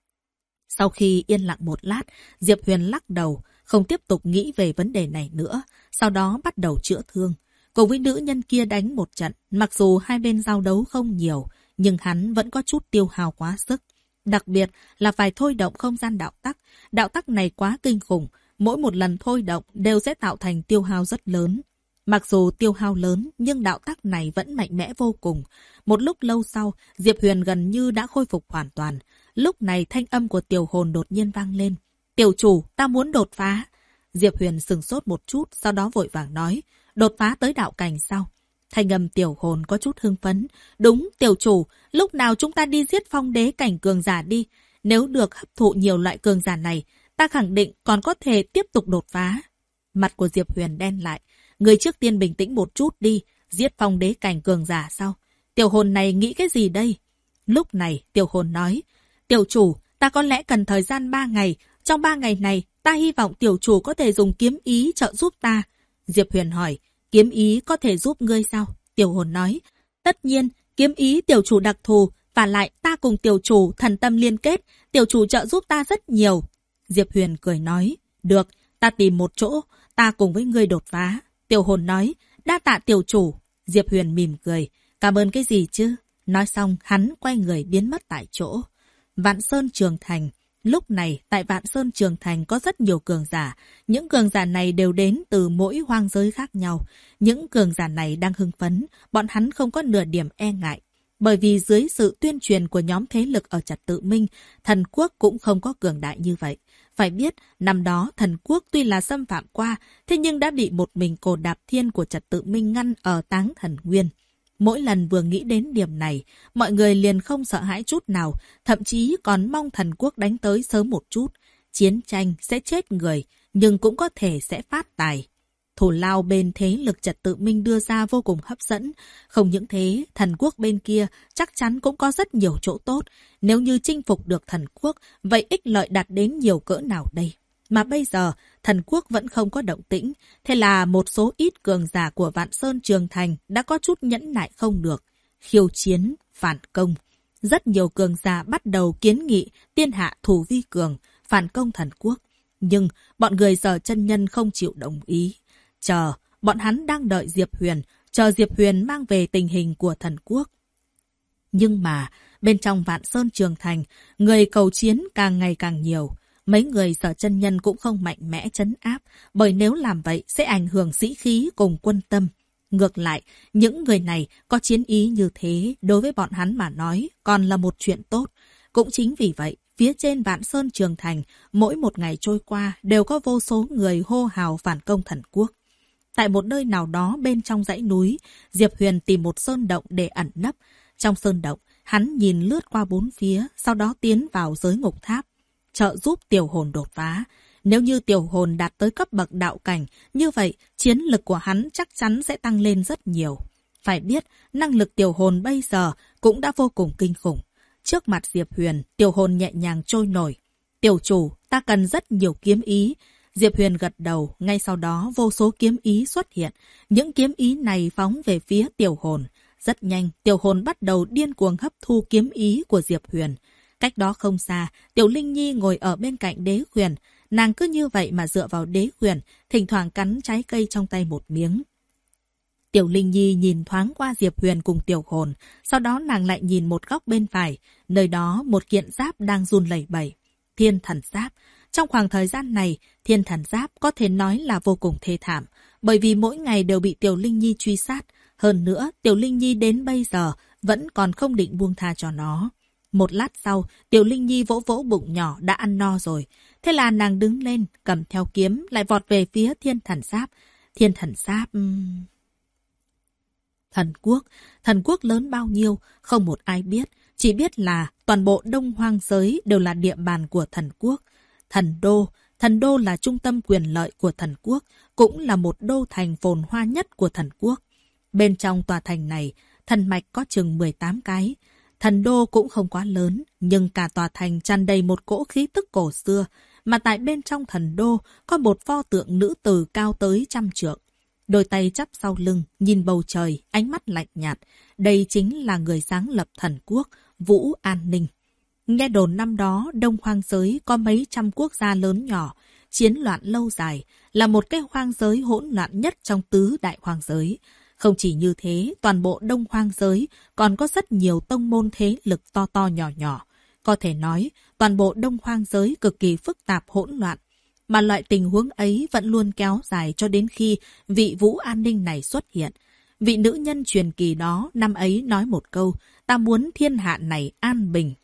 Sau khi yên lặng một lát, Diệp Huyền lắc đầu, không tiếp tục nghĩ về vấn đề này nữa, sau đó bắt đầu chữa thương. Cùng với nữ nhân kia đánh một trận, mặc dù hai bên giao đấu không nhiều, nhưng hắn vẫn có chút tiêu hao quá sức. Đặc biệt là phải thôi động không gian đạo tắc này quá kinh khủng, mỗi một lần thôi động đều sẽ tạo thành tiêu hao rất lớn. Mặc dù tiêu hao lớn, nhưng đạo tắc này vẫn mạnh mẽ vô cùng. Một lúc lâu sau, Diệp Huyền gần như đã khôi phục hoàn toàn. Lúc này thanh âm của Tiểu Hồn đột nhiên vang lên. Tiểu chủ, ta muốn đột phá. Diệp Huyền sừng sốt một chút, sau đó vội vàng nói. Đột phá tới đạo cảnh sao? Thanh âm Tiểu Hồn có chút hưng phấn. Đúng, tiểu chủ, lúc nào chúng ta đi giết phong đế cảnh cường giả đi. Nếu được hấp thụ nhiều loại cường giả này, ta khẳng định còn có thể tiếp tục đột phá. Mặt của Diệp Huyền đen lại. Người trước tiên bình tĩnh một chút đi, giết phong đế cảnh cường giả sao? Tiểu Hồn này nghĩ cái gì đây? Lúc này, Tiểu Hồn nói, tiểu chủ, ta có lẽ cần thời gian 3 ngày. Trong 3 ngày này, ta hy vọng tiểu chủ có thể dùng kiếm ý trợ giúp ta. Diệp Huyền hỏi, kiếm ý có thể giúp ngươi sao? Tiểu Hồn nói, tất nhiên, kiếm ý tiểu chủ đặc thù, và lại ta cùng tiểu chủ thần tâm liên kết, tiểu chủ trợ giúp ta rất nhiều. Diệp Huyền cười nói, được, ta tìm một chỗ, ta cùng với ngươi đột phá. Tiểu Hồn nói, đa tạ tiểu chủ. Diệp Huyền mỉm cười, cảm ơn cái gì chứ? Nói xong, hắn quay người biến mất tại chỗ. Vạn Sơn Trường Thành. Lúc này, tại Vạn Sơn Trường Thành có rất nhiều cường giả. Những cường giả này đều đến từ mỗi hoang giới khác nhau. Những cường giả này đang hưng phấn, bọn hắn không có nửa điểm e ngại. Bởi vì dưới sự tuyên truyền của nhóm thế lực ở Trật Tự Minh, thần quốc cũng không có cường đại như vậy. Phải biết, năm đó thần quốc tuy là xâm phạm qua, thế nhưng đã bị một mình Cổ Đạp Thiên của Trật Tự Minh ngăn ở Táng Thần Nguyên. Mỗi lần vừa nghĩ đến điểm này, mọi người liền không sợ hãi chút nào, thậm chí còn mong thần quốc đánh tới sớm một chút. Chiến tranh sẽ chết người, nhưng cũng có thể sẽ phát tài. Thủ lao bên thế lực Trật Tự Minh đưa ra vô cùng hấp dẫn. Không những thế, thần quốc bên kia chắc chắn cũng có rất nhiều chỗ tốt. Nếu như chinh phục được thần quốc, vậy ích lợi đạt đến nhiều cỡ nào đây? Mà bây giờ, thần quốc vẫn không có động tĩnh. Thế là một số ít cường giả của Vạn Sơn Trường Thành đã có chút nhẫn nại không được. Khiêu chiến, phản công. Rất nhiều cường giả bắt đầu kiến nghị tiên hạ thủ vi cường, phản công thần quốc. Nhưng bọn người Sở Chân Nhân không chịu đồng ý. Bọn hắn đang đợi Diệp Huyền, chờ Diệp Huyền mang về tình hình của thần quốc. Nhưng mà, bên trong Vạn Sơn Trường Thành, người cầu chiến càng ngày càng nhiều. Mấy người Sở Chân Nhân cũng không mạnh mẽ trấn áp, bởi nếu làm vậy sẽ ảnh hưởng sĩ khí cùng quân tâm. Ngược lại, những người này có chiến ý như thế, đối với bọn hắn mà nói, còn là một chuyện tốt. Cũng chính vì vậy, phía trên Vạn Sơn Trường Thành, mỗi một ngày trôi qua đều có vô số người hô hào phản công thần quốc. Tại một nơi nào đó bên trong dãy núi, Diệp Huyền tìm một sơn động để ẩn nấp. Trong sơn động, hắn nhìn lướt qua bốn phía, sau đó tiến vào giới ngục tháp, trợ giúp Tiểu Hồn đột phá. Nếu như Tiểu Hồn đạt tới cấp bậc đạo cảnh, như vậy chiến lực của hắn chắc chắn sẽ tăng lên rất nhiều. Phải biết, năng lực Tiểu Hồn bây giờ cũng đã vô cùng kinh khủng. Trước mặt Diệp Huyền, Tiểu Hồn nhẹ nhàng trôi nổi. Tiểu chủ, ta cần rất nhiều kiếm ý. Diệp Huyền gật đầu, ngay sau đó vô số kiếm ý xuất hiện. Những kiếm ý này phóng về phía Tiểu Hồn. Rất nhanh, Tiểu Hồn bắt đầu điên cuồng hấp thu kiếm ý của Diệp Huyền. Cách đó không xa, Tiểu Linh Nhi ngồi ở bên cạnh Đế Huyền. Nàng cứ như vậy mà dựa vào Đế Huyền, thỉnh thoảng cắn trái cây trong tay một miếng. Tiểu Linh Nhi nhìn thoáng qua Diệp Huyền cùng Tiểu Hồn, sau đó nàng lại nhìn một góc bên phải, nơi đó một kiện giáp đang run lẩy bẩy. Thiên thần giáp. Trong khoảng thời gian này, thiên thần giáp có thể nói là vô cùng thê thảm, bởi vì mỗi ngày đều bị Tiểu Linh Nhi truy sát. Hơn nữa, Tiểu Linh Nhi đến bây giờ vẫn còn không định buông tha cho nó. Một lát sau, Tiểu Linh Nhi vỗ vỗ bụng nhỏ đã ăn no rồi. Thế là nàng đứng lên, cầm theo kiếm, lại vọt về phía thiên thần giáp. Thiên thần giáp... Thần quốc lớn bao nhiêu, không một ai biết. Chỉ biết là toàn bộ Đông Hoang giới đều là địa bàn của thần quốc. Thần đô là trung tâm quyền lợi của thần quốc, cũng là một đô thành phồn hoa nhất của thần quốc. Bên trong tòa thành này, thần mạch có chừng 18 cái. Thần đô cũng không quá lớn, nhưng cả tòa thành tràn đầy một cỗ khí tức cổ xưa. Mà tại bên trong thần đô có một pho tượng nữ tử cao tới 100 trượng. Đôi tay chắp sau lưng, nhìn bầu trời, ánh mắt lạnh nhạt. Đây chính là người sáng lập thần quốc, Vũ An Ninh. Nghe đồn năm đó, Đông Hoang giới có mấy trăm quốc gia lớn nhỏ, chiến loạn lâu dài, là một cái hoang giới hỗn loạn nhất trong tứ đại hoang giới. Không chỉ như thế, toàn bộ Đông Hoang giới còn có rất nhiều tông môn thế lực to to nhỏ nhỏ. Có thể nói, toàn bộ Đông Hoang giới cực kỳ phức tạp hỗn loạn. Mà loại tình huống ấy vẫn luôn kéo dài cho đến khi vị Vũ An Ninh này xuất hiện. Vị nữ nhân truyền kỳ đó năm ấy nói một câu, ta muốn thiên hạ này an bình.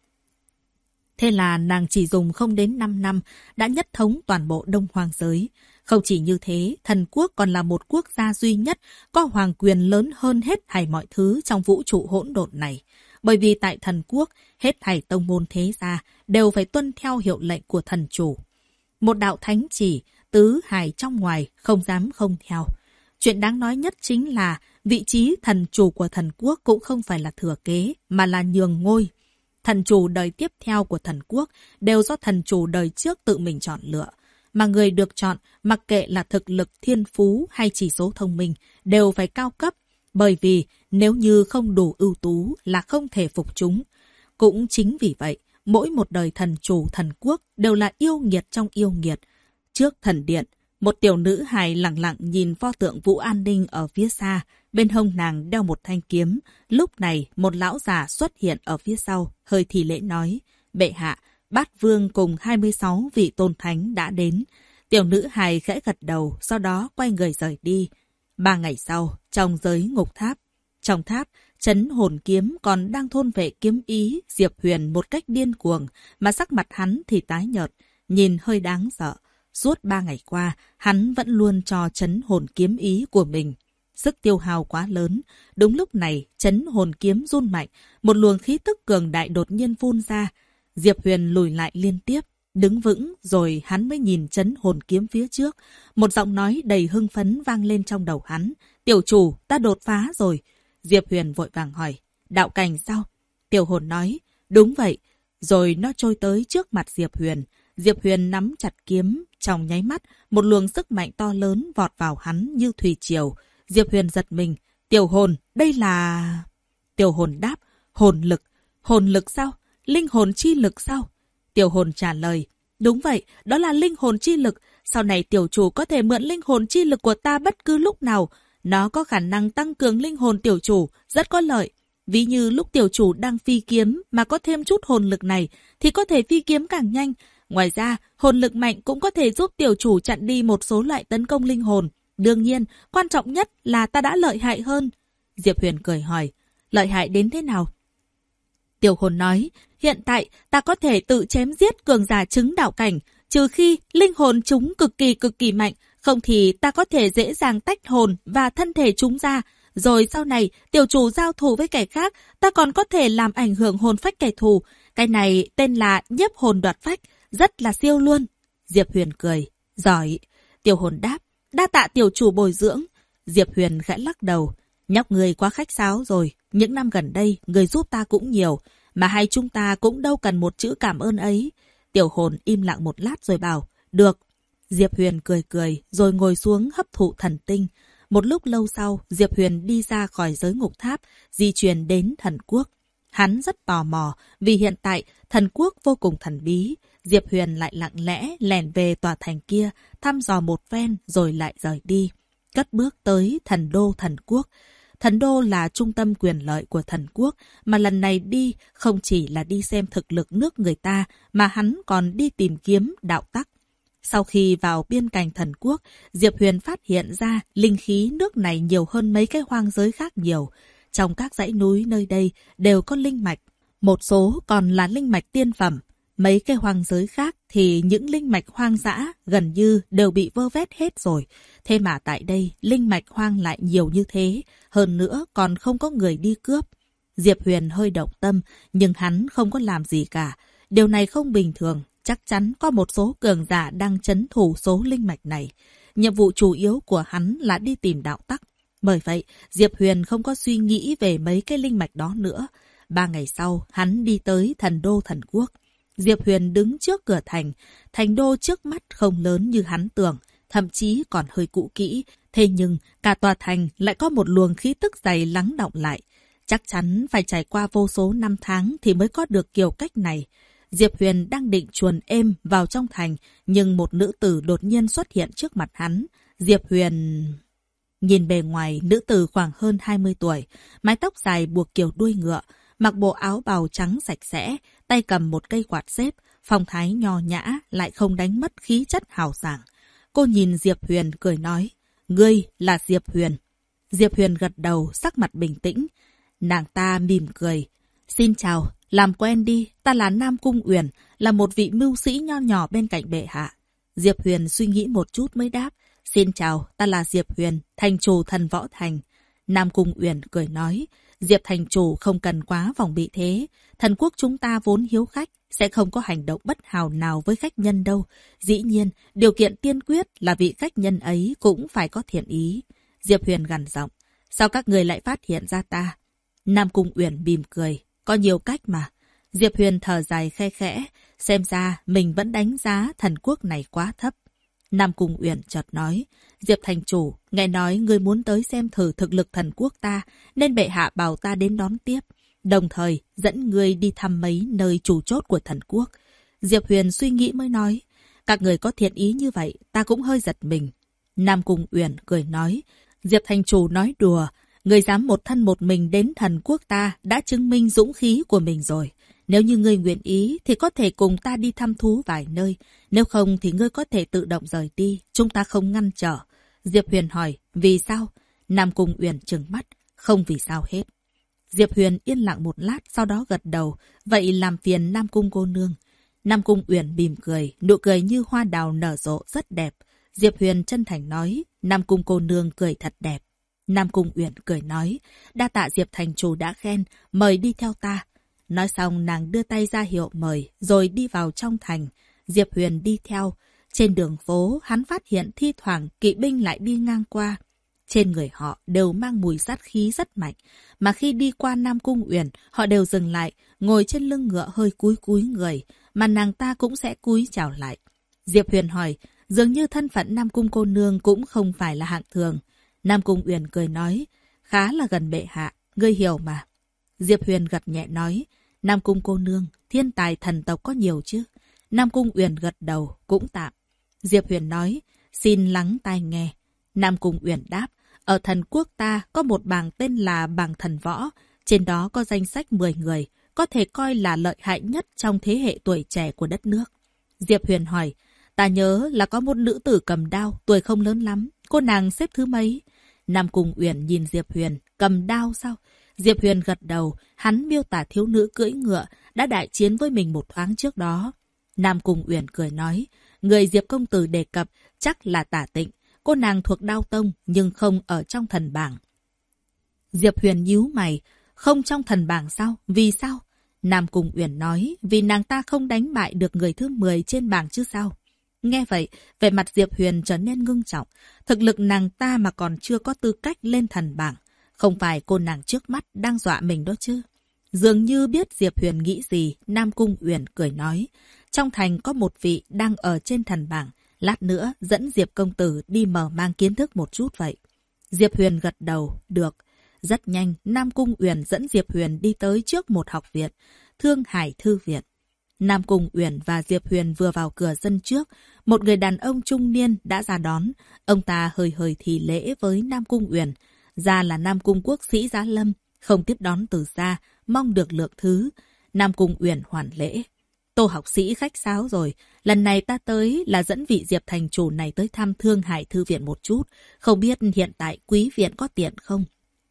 Thế là nàng chỉ dùng không đến 5 năm đã nhất thống toàn bộ Đông Hoang giới. Không chỉ như thế, thần quốc còn là một quốc gia duy nhất có hoàng quyền lớn hơn hết thảy mọi thứ trong vũ trụ hỗn độn này. Bởi vì tại thần quốc, hết thảy tông môn thế gia đều phải tuân theo hiệu lệnh của thần chủ. Một đạo thánh chỉ, tứ hải trong ngoài, không dám không theo. Chuyện đáng nói nhất chính là vị trí thần chủ của thần quốc cũng không phải là thừa kế, mà là nhường ngôi. Thần chủ đời tiếp theo của thần quốc đều do thần chủ đời trước tự mình chọn lựa. Mà người được chọn, mặc kệ là thực lực, thiên phú hay chỉ số thông minh, đều phải cao cấp. Bởi vì nếu như không đủ ưu tú là không thể phục chúng. Cũng chính vì vậy, mỗi một đời thần chủ thần quốc đều là yêu nghiệt trong yêu nghiệt. Trước thần điện, một tiểu nữ hài lặng lặng nhìn pho tượng Vũ An Ninh ở phía xa. Bên hông nàng đeo một thanh kiếm. Lúc này, một lão già xuất hiện ở phía sau, hơi thì lễ nói: Bệ hạ, Bát Vương cùng 26 vị tôn thánh đã đến. Tiểu nữ hài khẽ gật đầu, sau đó quay người rời đi. 3 ngày sau, trong giới ngục tháp. Trong tháp, Trấn Hồn Kiếm còn đang thôn vệ kiếm ý Diệp Huyền một cách điên cuồng, mà sắc mặt hắn thì tái nhợt, nhìn hơi đáng sợ. Suốt 3 ngày qua, hắn vẫn luôn cho Trấn Hồn Kiếm ý của mình. Sức tiêu hao quá lớn. Đúng lúc này, Trấn Hồn Kiếm run mạnh, một luồng khí tức cường đại đột nhiên phun ra. Diệp Huyền lùi lại liên tiếp, đứng vững rồi hắn mới nhìn Trấn Hồn Kiếm phía trước. Một giọng nói đầy hưng phấn vang lên trong đầu hắn: Tiểu chủ, ta đột phá rồi. Diệp Huyền vội vàng hỏi: Đạo cảnh sao? Tiểu hồn nói: Đúng vậy. Rồi nó trôi tới trước mặt Diệp Huyền. Diệp Huyền nắm chặt kiếm, trong nháy mắt, một luồng sức mạnh to lớn vọt vào hắn như thủy triều. Diệp Huyền giật mình: Tiểu hồn, đây là... Tiểu hồn đáp: Hồn lực. Hồn lực sao? Linh hồn chi lực sao? Tiểu hồn trả lời: Đúng vậy, đó là linh hồn chi lực. Sau này tiểu chủ có thể mượn linh hồn chi lực của ta bất cứ lúc nào. Nó có khả năng tăng cường linh hồn tiểu chủ, rất có lợi. Ví như lúc tiểu chủ đang phi kiếm mà có thêm chút hồn lực này thì có thể phi kiếm càng nhanh. Ngoài ra, hồn lực mạnh cũng có thể giúp tiểu chủ chặn đi một số loại tấn công linh hồn. Đương nhiên, quan trọng nhất là ta đã lợi hại hơn. Diệp Huyền cười hỏi: Lợi hại đến thế nào? Tiểu hồn nói: Hiện tại ta có thể tự chém giết cường giả chứng đạo cảnh, trừ khi linh hồn chúng cực kỳ mạnh, không thì ta có thể dễ dàng tách hồn và thân thể chúng ra. Rồi sau này tiểu chủ giao thủ với kẻ khác, ta còn có thể làm ảnh hưởng hồn phách kẻ thù. Cái này tên là nhiếp hồn đoạt phách, rất là siêu luôn. Diệp Huyền cười: Giỏi. Tiểu hồn đáp: Đa tạ tiểu chủ bồi dưỡng. Diệp Huyền khẽ lắc đầu: Nhóc người quá khách sáo rồi. Những năm gần đây, người giúp ta cũng nhiều, mà hai chúng ta cũng đâu cần một chữ cảm ơn ấy. Tiểu hồn im lặng một lát rồi bảo: Được. Diệp Huyền cười cười, rồi ngồi xuống hấp thụ thần tinh. Một lúc lâu sau, Diệp Huyền đi ra khỏi giới ngục tháp, di chuyển đến thần quốc. Hắn rất tò mò vì hiện tại thần quốc vô cùng thần bí. Diệp Huyền lại lặng lẽ lẻn về tòa thành kia, thăm dò một phen rồi lại rời đi. Cất bước tới thần đô thần quốc. Thần đô là trung tâm quyền lợi của thần quốc, mà lần này đi không chỉ là đi xem thực lực nước người ta, mà hắn còn đi tìm kiếm đạo tắc. Sau khi vào biên cảnh thần quốc, Diệp Huyền phát hiện ra linh khí nước này nhiều hơn mấy cái hoang giới khác nhiều. Trong các dãy núi nơi đây đều có linh mạch, một số còn là linh mạch tiên phẩm. Mấy cái hoang giới khác thì những linh mạch hoang dã gần như đều bị vơ vét hết rồi. Thế mà tại đây linh mạch hoang lại nhiều như thế, hơn nữa còn không có người đi cướp. Diệp Huyền hơi động tâm, nhưng hắn không có làm gì cả. Điều này không bình thường, chắc chắn có một số cường giả đang trấn thủ số linh mạch này. Nhiệm vụ chủ yếu của hắn là đi tìm đạo tắc. Bởi vậy, Diệp Huyền không có suy nghĩ về mấy cái linh mạch đó nữa. 3 ngày sau, hắn đi tới thần đô thần quốc. Diệp Huyền đứng trước cửa thành. Thành đô trước mắt không lớn như hắn tưởng, thậm chí còn hơi cũ kỹ. Thế nhưng, cả tòa thành lại có một luồng khí tức dày lắng đọng lại. Chắc chắn phải trải qua vô số năm tháng thì mới có được kiểu cách này. Diệp Huyền đang định chuồn êm vào trong thành, nhưng một nữ tử đột nhiên xuất hiện trước mặt hắn. Diệp Huyền... Nhìn bề ngoài, nữ tử khoảng hơn 20 tuổi, mái tóc dài buộc kiểu đuôi ngựa, mặc bộ áo bào trắng sạch sẽ, tay cầm một cây quạt xếp, phong thái nho nhã, lại không đánh mất khí chất hào sảng. Cô nhìn Diệp Huyền cười nói, ngươi là Diệp Huyền. Diệp Huyền gật đầu, sắc mặt bình tĩnh. Nàng ta mỉm cười. Xin chào, làm quen đi, ta là Nam Cung Uyển, là một vị mưu sĩ nho nhỏ bên cạnh bệ hạ. Diệp Huyền suy nghĩ một chút mới đáp. Xin chào, ta là Diệp Huyền, thành chủ thần võ thành. Nam Cung Uyển cười nói, Diệp thành chủ không cần quá vòng bị thế. Thần quốc chúng ta vốn hiếu khách, sẽ không có hành động bất hảo nào với khách nhân đâu. Dĩ nhiên, điều kiện tiên quyết là vị khách nhân ấy cũng phải có thiện ý. Diệp Huyền gằn giọng, sao các người lại phát hiện ra ta? Nam Cung Uyển mỉm cười, có nhiều cách mà. Diệp Huyền thở dài khe khẽ, xem ra mình vẫn đánh giá thần quốc này quá thấp. Nam Cung Uyển chợt nói, Diệp thành chủ, nghe nói ngươi muốn tới xem thử thực lực thần quốc ta, nên bệ hạ bảo ta đến đón tiếp, đồng thời dẫn ngươi đi thăm mấy nơi chủ chốt của thần quốc. Diệp Huyền suy nghĩ mới nói, các người có thiện ý như vậy, ta cũng hơi giật mình. Nam Cung Uyển cười nói, Diệp thành chủ nói đùa, ngươi dám một thân một mình đến thần quốc ta đã chứng minh dũng khí của mình rồi. Nếu như ngươi nguyện ý thì có thể cùng ta đi thăm thú vài nơi. Nếu không thì ngươi có thể tự động rời đi. Chúng ta không ngăn trở. Diệp Huyền hỏi, vì sao? Nam Cung Uyển trừng mắt, không vì sao hết. Diệp Huyền yên lặng một lát, sau đó gật đầu. Vậy làm phiền Nam Cung cô nương. Nam Cung Uyển mỉm cười, nụ cười như hoa đào nở rộ rất đẹp. Diệp Huyền chân thành nói, Nam Cung cô nương cười thật đẹp. Nam Cung Uyển cười nói, đa tạ Diệp thành chủ đã khen, mời đi theo ta. Nói xong nàng đưa tay ra hiệu mời, rồi đi vào trong thành. Diệp Huyền đi theo. Trên đường phố, hắn phát hiện thi thoảng kỵ binh lại đi ngang qua. Trên người họ đều mang mùi sát khí rất mạnh. Mà khi đi qua Nam Cung Uyển, họ đều dừng lại, ngồi trên lưng ngựa hơi cúi cúi người, mà nàng ta cũng sẽ cúi chào lại. Diệp Huyền hỏi, dường như thân phận Nam Cung cô nương cũng không phải là hạng thường. Nam Cung Uyển cười nói, khá là gần bệ hạ, ngươi hiểu mà. Diệp Huyền gật nhẹ nói, Nam Cung cô nương, thiên tài thần tộc có nhiều chứ? Nam Cung Uyển gật đầu, cũng tạm. Diệp Huyền nói, xin lắng tai nghe. Nam Cung Uyển đáp, ở thần quốc ta có một bảng tên là bảng thần võ. Trên đó có danh sách 10 người, có thể coi là lợi hại nhất trong thế hệ tuổi trẻ của đất nước. Diệp Huyền hỏi, ta nhớ là có một nữ tử cầm đao, tuổi không lớn lắm. Cô nàng xếp thứ mấy? Nam Cung Uyển nhìn Diệp Huyền, cầm đao sao? Diệp Huyền gật đầu, hắn miêu tả thiếu nữ cưỡi ngựa đã đại chiến với mình một thoáng trước đó. Nam Cung Uyển cười nói, người Diệp công tử đề cập chắc là Tả Tịnh. Cô nàng thuộc Đao Tông nhưng không ở trong thần bảng. Diệp Huyền nhíu mày, không trong thần bảng sao? Vì sao? Nam Cung Uyển nói, vì nàng ta không đánh bại được người thứ 10 trên bảng chứ sao? Nghe vậy, vẻ mặt Diệp Huyền trở nên ngưng trọng. Thực lực nàng ta mà còn chưa có tư cách lên thần bảng. Không phải cô nàng trước mắt đang dọa mình đó chứ? Dường như biết Diệp Huyền nghĩ gì, Nam Cung Uyển cười nói. Trong thành có một vị đang ở trên thần bảng. Lát nữa dẫn Diệp công tử đi mở mang kiến thức một chút vậy. Diệp Huyền gật đầu, được. Rất nhanh, Nam Cung Uyển dẫn Diệp Huyền đi tới trước một học viện, Thương Hải Thư Viện. Nam Cung Uyển và Diệp Huyền vừa vào cửa sân trước, một người đàn ông trung niên đã ra đón. Ông ta hơi hơi thì lễ với Nam Cung Uyển. Ra là Nam Cung quốc sĩ Giá Lâm, không tiếp đón từ xa, mong được lượng thứ. Nam Cung Uyển hoàn lễ. Tô học sĩ khách sáo rồi, lần này ta tới là dẫn vị Diệp thành chủ này tới thăm Thương Hải Thư Viện một chút. Không biết hiện tại quý viện có tiện không?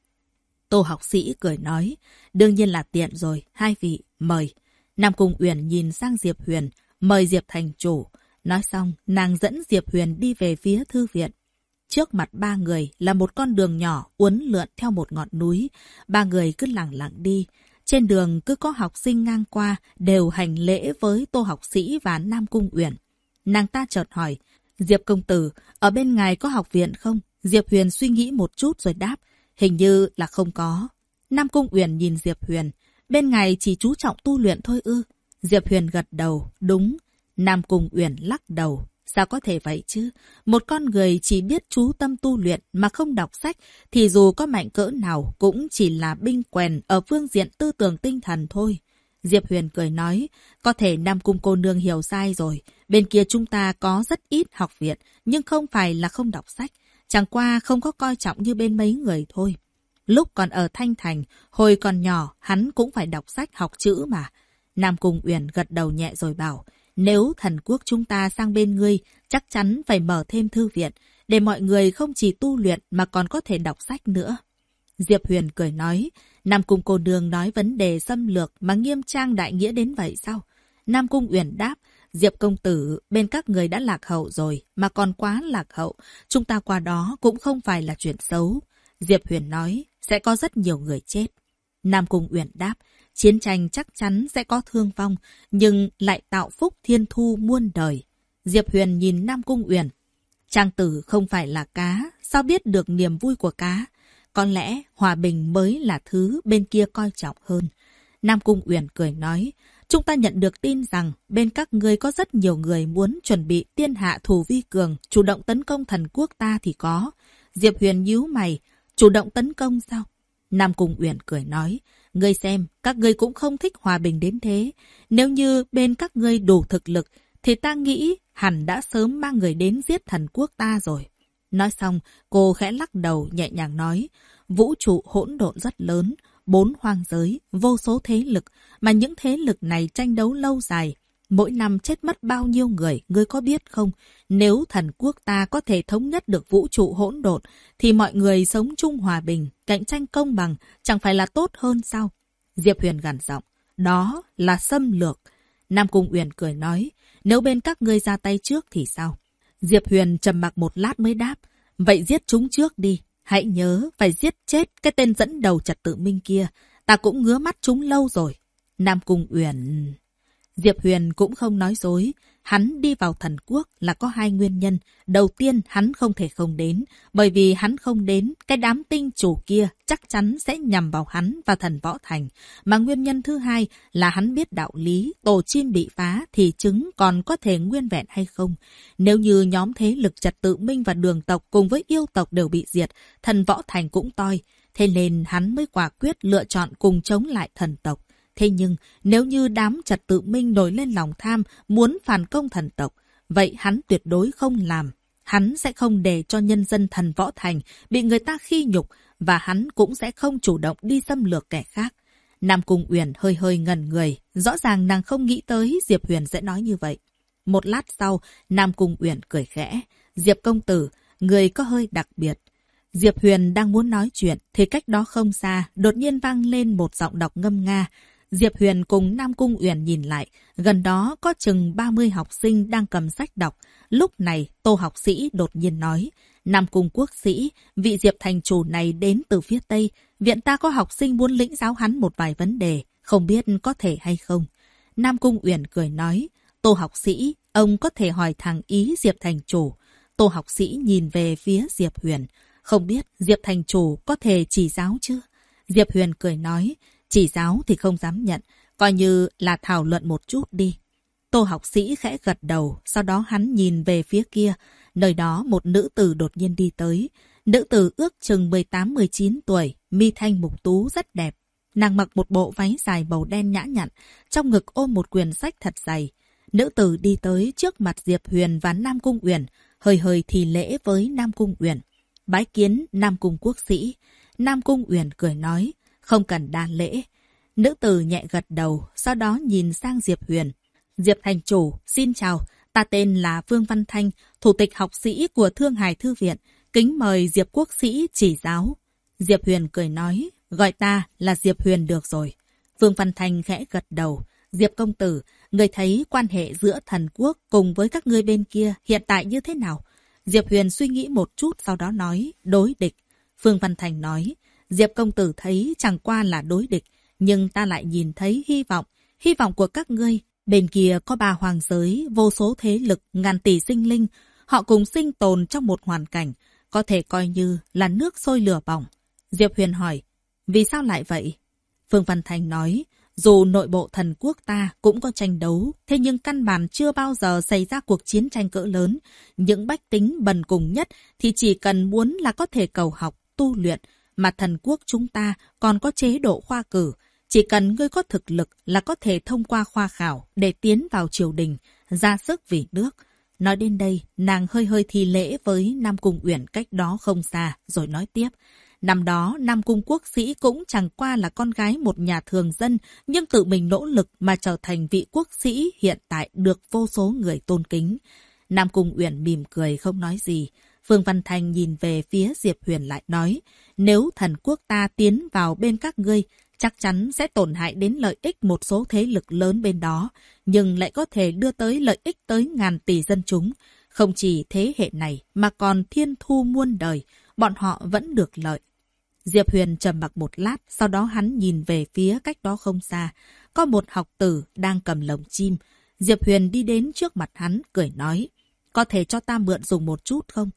Tô học sĩ cười nói, đương nhiên là tiện rồi, hai vị, mời. Nam Cung Uyển nhìn sang Diệp Huyền, mời Diệp thành chủ. Nói xong, nàng dẫn Diệp Huyền đi về phía thư viện. Trước mặt ba người là một con đường nhỏ uốn lượn theo một ngọn núi. Ba người cứ lẳng lặng đi. Trên đường cứ có học sinh ngang qua đều hành lễ với Tô học sĩ và Nam Cung Uyển. Nàng ta chợt hỏi, Diệp công tử, ở bên ngài có học viện không? Diệp Huyền suy nghĩ một chút rồi đáp, hình như là không có. Nam Cung Uyển nhìn Diệp Huyền, bên ngài chỉ chú trọng tu luyện thôi ư? Diệp Huyền gật đầu, đúng. Nam Cung Uyển lắc đầu. Sao có thể vậy chứ? Một con người chỉ biết chú tâm tu luyện mà không đọc sách thì dù có mạnh cỡ nào cũng chỉ là binh quèn ở phương diện tư tưởng tinh thần thôi. Diệp Huyền cười nói, có thể Nam Cung cô nương hiểu sai rồi. Bên kia chúng ta có rất ít học viện, nhưng không phải là không đọc sách. Chẳng qua không có coi trọng như bên mấy người thôi. Lúc còn ở Thanh Thành, hồi còn nhỏ, hắn cũng phải đọc sách học chữ mà. Nam Cung Uyển gật đầu nhẹ rồi bảo, nếu thần quốc chúng ta sang bên ngươi, chắc chắn phải mở thêm thư viện, để mọi người không chỉ tu luyện mà còn có thể đọc sách nữa. Diệp Huyền cười nói, Nam Cung cô nương nói vấn đề xâm lược mà nghiêm trang đại nghĩa đến vậy sao? Nam Cung Uyển đáp, Diệp công tử, bên các người đã lạc hậu rồi, mà còn quá lạc hậu. Chúng ta qua đó cũng không phải là chuyện xấu. Diệp Huyền nói, sẽ có rất nhiều người chết. Nam Cung Uyển đáp, chiến tranh chắc chắn sẽ có thương vong, nhưng lại tạo phúc thiên thu muôn đời. Diệp Huyền nhìn Nam Cung Uyển. Trang tử không phải là cá, sao biết được niềm vui của cá? Có lẽ hòa bình mới là thứ bên kia coi trọng hơn. Nam Cung Uyển cười nói, chúng ta nhận được tin rằng bên các ngươi có rất nhiều người muốn chuẩn bị tiên hạ thủ vi cường, chủ động tấn công thần quốc ta thì có. Diệp Huyền nhíu mày, chủ động tấn công sao? Nam Cung Uyển cười nói, ngươi xem, các ngươi cũng không thích hòa bình đến thế. Nếu như bên các ngươi đủ thực lực, thì ta nghĩ hẳn đã sớm mang người đến giết thần quốc ta rồi. Nói xong, cô khẽ lắc đầu nhẹ nhàng nói, vũ trụ hỗn độn rất lớn, 4 hoang giới, vô số thế lực, mà những thế lực này tranh đấu lâu dài. Mỗi năm chết mất bao nhiêu người, ngươi có biết không? Nếu thần quốc ta có thể thống nhất được vũ trụ hỗn độn, thì mọi người sống chung hòa bình, cạnh tranh công bằng, chẳng phải là tốt hơn sao? Diệp Huyền gằn giọng, đó là xâm lược. Nam Cung Uyển cười nói, nếu bên các ngươi ra tay trước thì sao? Diệp Huyền trầm mặc một lát mới đáp, vậy giết chúng trước đi. Hãy nhớ phải giết chết cái tên dẫn đầu trật tự minh kia. Ta cũng ngứa mắt chúng lâu rồi. Nam Cung Uyển... Diệp Huyền cũng không nói dối. Hắn đi vào thần quốc là có 2 nguyên nhân. Đầu tiên, hắn không thể không đến. Bởi vì hắn không đến, cái đám tinh chủ kia chắc chắn sẽ nhằm vào hắn và thần võ thành. Mà nguyên nhân thứ hai là hắn biết đạo lý. Tổ chim bị phá thì trứng còn có thể nguyên vẹn hay không. Nếu như nhóm thế lực trật tự minh và đường tộc cùng với yêu tộc đều bị diệt, thần võ thành cũng toi. Thế nên hắn mới quả quyết lựa chọn cùng chống lại thần tộc. Thế nhưng, nếu như đám trật tự minh nổi lên lòng tham, muốn phản công thần tộc, vậy hắn tuyệt đối không làm. Hắn sẽ không để cho nhân dân thần võ thành bị người ta khi nhục, và hắn cũng sẽ không chủ động đi xâm lược kẻ khác. Nam Cung Uyển hơi hơi ngẩn người, rõ ràng nàng không nghĩ tới Diệp Huyền sẽ nói như vậy. Một lát sau, Nam Cung Uyển cười khẽ, Diệp công tử, người có hơi đặc biệt. Diệp Huyền đang muốn nói chuyện, thì cách đó không xa, đột nhiên vang lên một giọng đọc ngâm nga. Diệp Huyền cùng Nam Cung Uyển nhìn lại, gần đó có chừng 30 học sinh đang cầm sách đọc. Lúc này, Tô học sĩ đột nhiên nói, Nam Cung quốc sĩ, vị Diệp thành chủ này đến từ phía Tây, viện ta có học sinh muốn lĩnh giáo hắn một vài vấn đề, không biết có thể hay không. Nam Cung Uyển cười nói, Tô học sĩ, ông có thể hỏi thằng ý Diệp thành chủ. Tô học sĩ nhìn về phía Diệp Huyền, không biết Diệp thành chủ có thể chỉ giáo chưa? Diệp Huyền cười nói, chỉ giáo thì không dám nhận, coi như là thảo luận một chút đi. Tô học sĩ khẽ gật đầu, sau đó hắn nhìn về phía kia. Nơi đó một nữ tử đột nhiên đi tới. Nữ tử ước chừng 18-19 tuổi, mi thanh mục tú rất đẹp. Nàng mặc một bộ váy dài màu đen nhã nhặn, trong ngực ôm một quyển sách thật dày. Nữ tử đi tới trước mặt Diệp Huyền và Nam Cung Uyển, hơi hơi thì lễ với Nam Cung Uyển. Bái kiến Nam Cung quốc sĩ. Nam Cung Uyển cười nói, không cần đa lễ. Nữ tử nhẹ gật đầu, sau đó nhìn sang Diệp Huyền. Diệp thành chủ, xin chào, ta tên là Vương Văn Thanh, thủ tịch học sĩ của Thương Hải Thư viện, kính mời Diệp quốc sĩ chỉ giáo. Diệp Huyền cười nói, gọi ta là Diệp Huyền được rồi. Vương Văn Thanh khẽ gật đầu. Diệp công tử, người thấy quan hệ giữa thần quốc cùng với các ngươi bên kia hiện tại như thế nào? Diệp Huyền suy nghĩ một chút sau đó nói, đối địch. Vương Văn Thanh nói, Diệp công tử thấy chẳng qua là đối địch, nhưng ta lại nhìn thấy hy vọng của các ngươi. Bên kia có 3 hoàng giới, vô số thế lực, ngàn tỷ sinh linh, họ cùng sinh tồn trong một hoàn cảnh, có thể coi như là nước sôi lửa bỏng. Diệp Huyền hỏi, vì sao lại vậy? Vương Văn Thanh nói, dù nội bộ thần quốc ta cũng có tranh đấu, thế nhưng căn bản chưa bao giờ xảy ra cuộc chiến tranh cỡ lớn. Những bách tính bần cùng nhất thì chỉ cần muốn là có thể cầu học, tu luyện, mà thần quốc chúng ta còn có chế độ khoa cử. Chỉ cần ngươi có thực lực là có thể thông qua khoa khảo để tiến vào triều đình, ra sức vì nước. Nói đến đây, nàng hơi hơi thi lễ với Nam Cung Uyển cách đó không xa, rồi nói tiếp. Năm đó, Nam Cung quốc sĩ cũng chẳng qua là con gái một nhà thường dân, nhưng tự mình nỗ lực mà trở thành vị quốc sĩ hiện tại được vô số người tôn kính. Nam Cung Uyển mỉm cười không nói gì. Vương Văn Thanh nhìn về phía Diệp Huyền lại nói, nếu thần quốc ta tiến vào bên các ngươi, chắc chắn sẽ tổn hại đến lợi ích một số thế lực lớn bên đó, nhưng lại có thể đưa tới lợi ích tới ngàn tỷ dân chúng. Không chỉ thế hệ này mà còn thiên thu muôn đời, bọn họ vẫn được lợi. Diệp Huyền trầm mặc một lát, sau đó hắn nhìn về phía cách đó không xa. Có một học tử đang cầm lồng chim. Diệp Huyền đi đến trước mặt hắn, cười nói, có thể cho ta mượn dùng một chút không?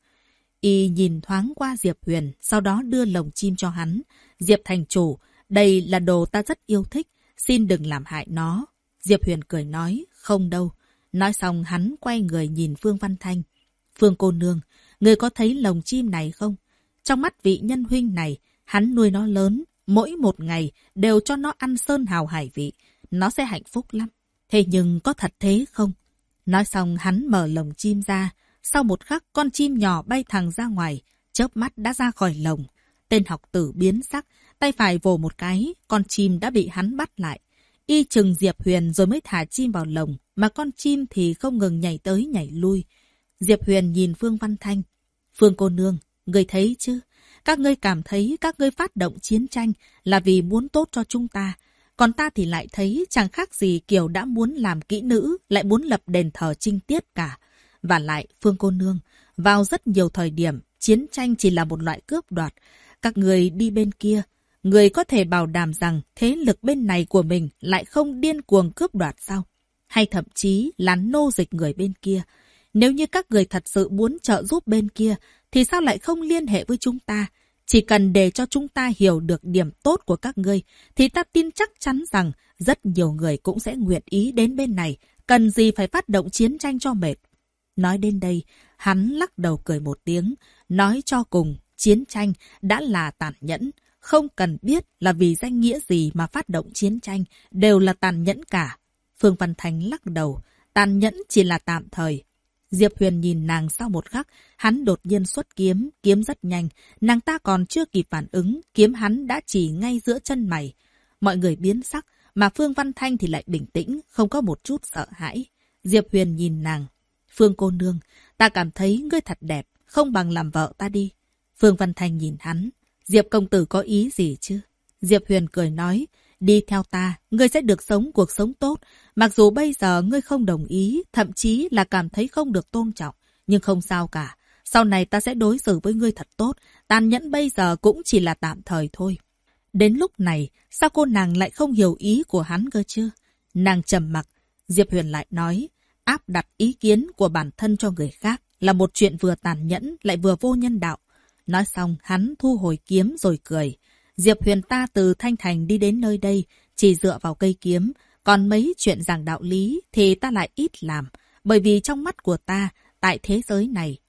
Y nhìn thoáng qua Diệp Huyền, sau đó đưa lồng chim cho hắn. Diệp thành chủ, đây là đồ ta rất yêu thích, xin đừng làm hại nó. Diệp Huyền cười nói, không đâu. Nói xong hắn quay người nhìn Phương Văn Thanh. Phương cô nương, người có thấy lồng chim này không? Trong mắt vị nhân huynh này, hắn nuôi nó lớn, mỗi một ngày đều cho nó ăn sơn hào hải vị. Nó sẽ hạnh phúc lắm. Thế nhưng có thật thế không? Nói xong hắn mở lồng chim ra. Sau một khắc con chim nhỏ bay thẳng ra ngoài, chớp mắt đã ra khỏi lồng. Tên học tử biến sắc, tay phải vồ một cái, con chim đã bị hắn bắt lại. Y chừng Diệp Huyền rồi mới thả chim vào lồng, mà con chim thì không ngừng nhảy tới nhảy lui. Diệp Huyền nhìn Phương Văn Thanh. Phương cô nương, người thấy chứ? Các ngươi cảm thấy các ngươi phát động chiến tranh là vì muốn tốt cho chúng ta. Còn ta thì lại thấy chẳng khác gì kiểu đã muốn làm kỹ nữ, lại muốn lập đền thờ trinh tiết cả. Và lại, Phương cô nương, vào rất nhiều thời điểm, chiến tranh chỉ là một loại cướp đoạt. Các người đi bên kia, người có thể bảo đảm rằng thế lực bên này của mình lại không điên cuồng cướp đoạt sao? Hay thậm chí là nô dịch người bên kia. Nếu như các người thật sự muốn trợ giúp bên kia, thì sao lại không liên hệ với chúng ta? Chỉ cần để cho chúng ta hiểu được điểm tốt của các ngươi, thì ta tin chắc chắn rằng rất nhiều người cũng sẽ nguyện ý đến bên này. Cần gì phải phát động chiến tranh cho mệt? Nói đến đây, hắn lắc đầu cười một tiếng, nói cho cùng, chiến tranh đã là tàn nhẫn. Không cần biết là vì danh nghĩa gì mà phát động chiến tranh, đều là tàn nhẫn cả. Phương Văn Thanh lắc đầu, tàn nhẫn chỉ là tạm thời. Diệp Huyền nhìn nàng sau một khắc, hắn đột nhiên xuất kiếm, kiếm rất nhanh, nàng ta còn chưa kịp phản ứng, kiếm hắn đã chỉ ngay giữa chân mày. Mọi người biến sắc, mà Phương Văn Thanh thì lại bình tĩnh, không có một chút sợ hãi. Diệp Huyền nhìn nàng. Phương cô nương, ta cảm thấy ngươi thật đẹp, không bằng làm vợ ta đi. Phương Văn Thanh nhìn hắn. Diệp công tử có ý gì chứ? Diệp Huyền cười nói, đi theo ta, ngươi sẽ được sống cuộc sống tốt. Mặc dù bây giờ ngươi không đồng ý, thậm chí là cảm thấy không được tôn trọng, nhưng không sao cả. Sau này ta sẽ đối xử với ngươi thật tốt, tàn nhẫn bây giờ cũng chỉ là tạm thời thôi. Đến lúc này, sao cô nàng lại không hiểu ý của hắn cơ chứ? Nàng trầm mặc. Diệp Huyền lại nói, áp đặt ý kiến của bản thân cho người khác là một chuyện vừa tàn nhẫn lại vừa vô nhân đạo. Nói xong, hắn thu hồi kiếm rồi cười. Diệp Huyền ta từ Thanh Thành đi đến nơi đây, chỉ dựa vào cây kiếm. Còn mấy chuyện giảng đạo lý thì ta lại ít làm. Bởi vì trong mắt của ta, tại thế giới này,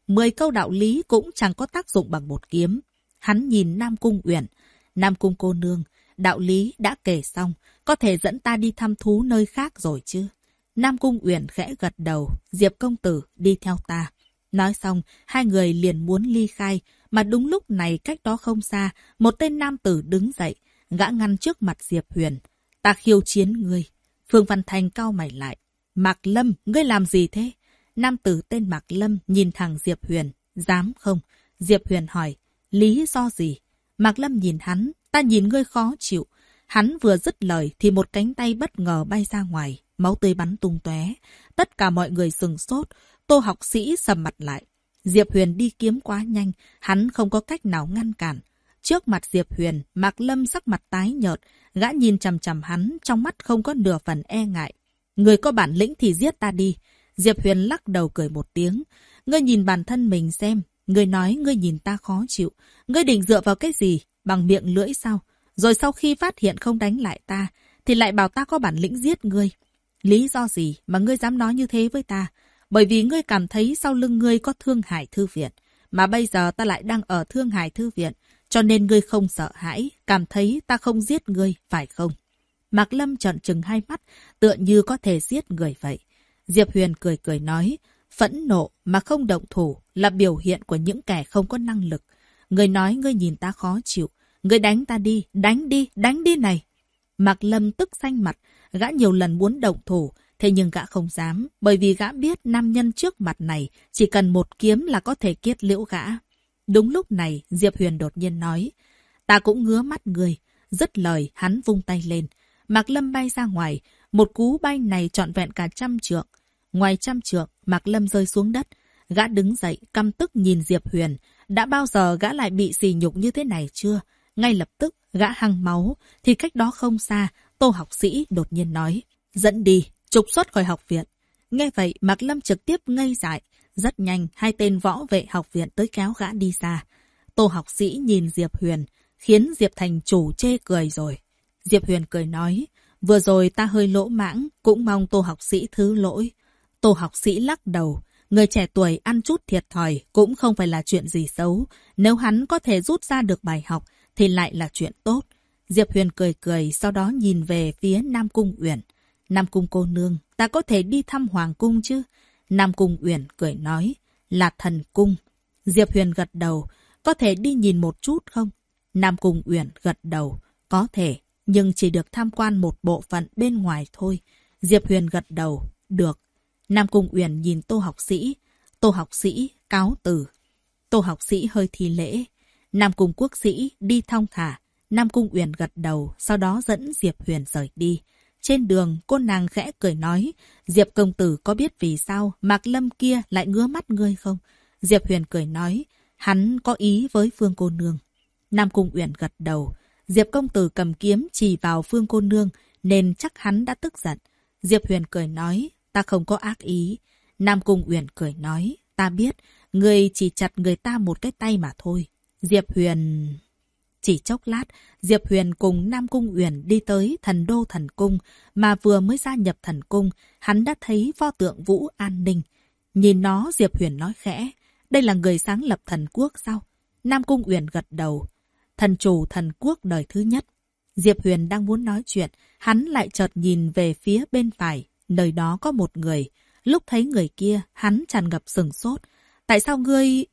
10 câu đạo lý cũng chẳng có tác dụng bằng một kiếm. Hắn nhìn Nam Cung Uyển. Nam Cung cô nương, đạo lý đã kể xong, có thể dẫn ta đi thăm thú nơi khác rồi chứ? Nam Cung Uyển khẽ gật đầu, Diệp công tử đi theo ta. Nói xong, hai người liền muốn ly khai, mà đúng lúc này cách đó không xa, một tên nam tử đứng dậy, gã ngăn trước mặt Diệp Huyền. Ta khiêu chiến ngươi. Phương Văn Thành cau mày lại. Mạc Lâm, ngươi làm gì thế? Nam tử tên Mạc Lâm nhìn thẳng Diệp Huyền. Dám không? Diệp Huyền hỏi. Lý do gì? Mạc Lâm nhìn hắn. Ta nhìn ngươi khó chịu. Hắn vừa dứt lời thì một cánh tay bất ngờ bay ra ngoài. Máu tươi bắn tung tóe. Tất cả mọi người sừng sốt. Tô học sĩ sầm mặt lại. Diệp Huyền đi kiếm quá nhanh. Hắn không có cách nào ngăn cản. Trước mặt Diệp Huyền, Mạc Lâm sắc mặt tái nhợt. Gã nhìn chằm chằm hắn, trong mắt không có nửa phần e ngại. Người có bản lĩnh thì giết ta đi. Diệp Huyền lắc đầu cười một tiếng. Ngươi nhìn bản thân mình xem. Ngươi nói ngươi nhìn ta khó chịu. Ngươi định dựa vào cái gì? Bằng miệng lưỡi sao? Rồi sau khi phát hiện không đánh lại ta, thì lại bảo ta có bản lĩnh giết ngươi. Lý do gì mà ngươi dám nói như thế với ta? Bởi vì ngươi cảm thấy sau lưng ngươi có Thương Hải Thư Viện. Mà bây giờ ta lại đang ở Thương Hải Thư Viện. Cho nên ngươi không sợ hãi, cảm thấy ta không giết ngươi, phải không? Mạc Lâm trợn trừng hai mắt, tựa như có thể giết người vậy. Diệp Huyền cười cười nói, phẫn nộ mà không động thủ là biểu hiện của những kẻ không có năng lực. Ngươi nói ngươi nhìn ta khó chịu, ngươi đánh ta đi, đánh đi này. Mạc Lâm tức xanh mặt, gã nhiều lần muốn động thủ, thế nhưng gã không dám, bởi vì gã biết nam nhân trước mặt này chỉ cần một kiếm là có thể kết liễu gã. Đúng lúc này, Diệp Huyền đột nhiên nói, ta cũng ngứa mắt người. Dứt lời, hắn vung tay lên. Mạc Lâm bay ra ngoài, một cú bay này trọn vẹn cả 100 trượng. Ngoài 100 trượng, Mạc Lâm rơi xuống đất. Gã đứng dậy, căm tức nhìn Diệp Huyền. Đã bao giờ gã lại bị sỉ nhục như thế này chưa? Ngay lập tức, gã hăng máu, thì cách đó không xa, Tô học sĩ đột nhiên nói, dẫn đi, trục xuất khỏi học viện. Nghe vậy, Mạc Lâm trực tiếp ngây dại. Rất nhanh, hai tên võ vệ học viện tới kéo gã đi xa. Tô học sĩ nhìn Diệp Huyền, khiến Diệp thành chủ chê cười rồi. Diệp Huyền cười nói, vừa rồi ta hơi lỗ mãng, cũng mong Tô học sĩ thứ lỗi. Tô học sĩ lắc đầu, người trẻ tuổi ăn chút thiệt thòi cũng không phải là chuyện gì xấu. Nếu hắn có thể rút ra được bài học, thì lại là chuyện tốt. Diệp Huyền cười cười, sau đó nhìn về phía Nam Cung Uyển. Nam Cung cô nương, ta có thể đi thăm Hoàng cung chứ? Nam Cung Uyển cười nói, là thần cung. Diệp Huyền gật đầu, có thể đi nhìn một chút không? Nam Cung Uyển gật đầu, có thể, nhưng chỉ được tham quan một bộ phận bên ngoài thôi. Diệp Huyền gật đầu, được. Nam Cung Uyển nhìn Tô học sĩ. Tô học sĩ, cáo từ. Tô học sĩ hơi thi lễ. Nam Cung quốc sĩ, đi thong thả. Nam Cung Uyển gật đầu, sau đó dẫn Diệp Huyền rời đi. Trên đường, cô nàng khẽ cười nói, Diệp công tử có biết vì sao Mạc Lâm kia lại ngứa mắt ngươi không? Diệp Huyền cười nói, hắn có ý với Phương cô nương. Nam Cung Uyển gật đầu, Diệp công tử cầm kiếm chỉ vào Phương cô nương, nên chắc hắn đã tức giận. Diệp Huyền cười nói, ta không có ác ý. Nam Cung Uyển cười nói, ta biết, ngươi chỉ chặt người ta một cái tay mà thôi. Diệp Huyền... Chỉ chốc lát, Diệp Huyền cùng Nam Cung Uyển đi tới Thần Đô Thần Cung, mà vừa mới gia nhập Thần Cung, hắn đã thấy pho tượng Vũ An Ninh. Nhìn nó, Diệp Huyền nói khẽ, đây là người sáng lập thần quốc sao? Nam Cung Uyển gật đầu, thần chủ thần quốc đời thứ nhất. Diệp Huyền đang muốn nói chuyện, hắn lại chợt nhìn về phía bên phải, nơi đó có một người. Lúc thấy người kia, hắn tràn ngập sửng sốt. Tại sao ngươi...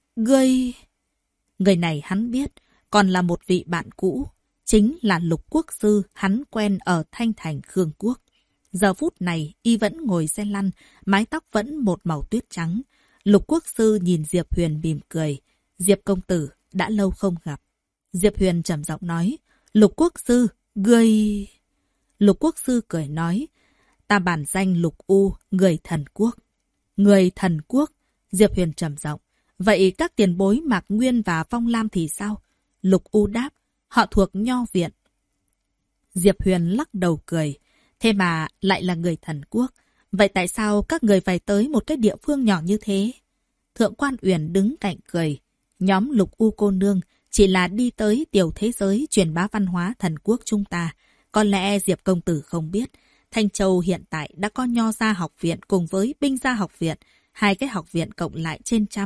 Người này hắn biết, còn là một vị bạn cũ, chính là Lục Quốc sư hắn quen ở Thanh Thành Khương Quốc. Giờ phút này, y vẫn ngồi xe lăn, mái tóc vẫn một màu tuyết trắng. Lục Quốc sư nhìn Diệp Huyền mỉm cười. Diệp công tử, đã lâu không gặp. Diệp Huyền trầm giọng nói, Lục Quốc sư, ngươi... Lục Quốc sư cười nói, ta bản danh Lục U, người thần quốc. Người thần quốc, Diệp Huyền trầm giọng, vậy các tiền bối Mạc Nguyên và Phong Lam thì sao? Lục U đáp, họ thuộc Nho viện. Diệp Huyền lắc đầu cười, thế mà lại là người thần quốc. Vậy tại sao các người phải tới một cái địa phương nhỏ như thế? Thượng quan Uyển đứng cạnh cười. Nhóm Lục U cô nương chỉ là đi tới tiểu thế giới truyền bá văn hóa thần quốc chúng ta. Có lẽ Diệp công tử không biết, Thanh Châu hiện tại đã có Nho gia học viện cùng với Binh gia học viện, hai cái học viện cộng lại trên trăm.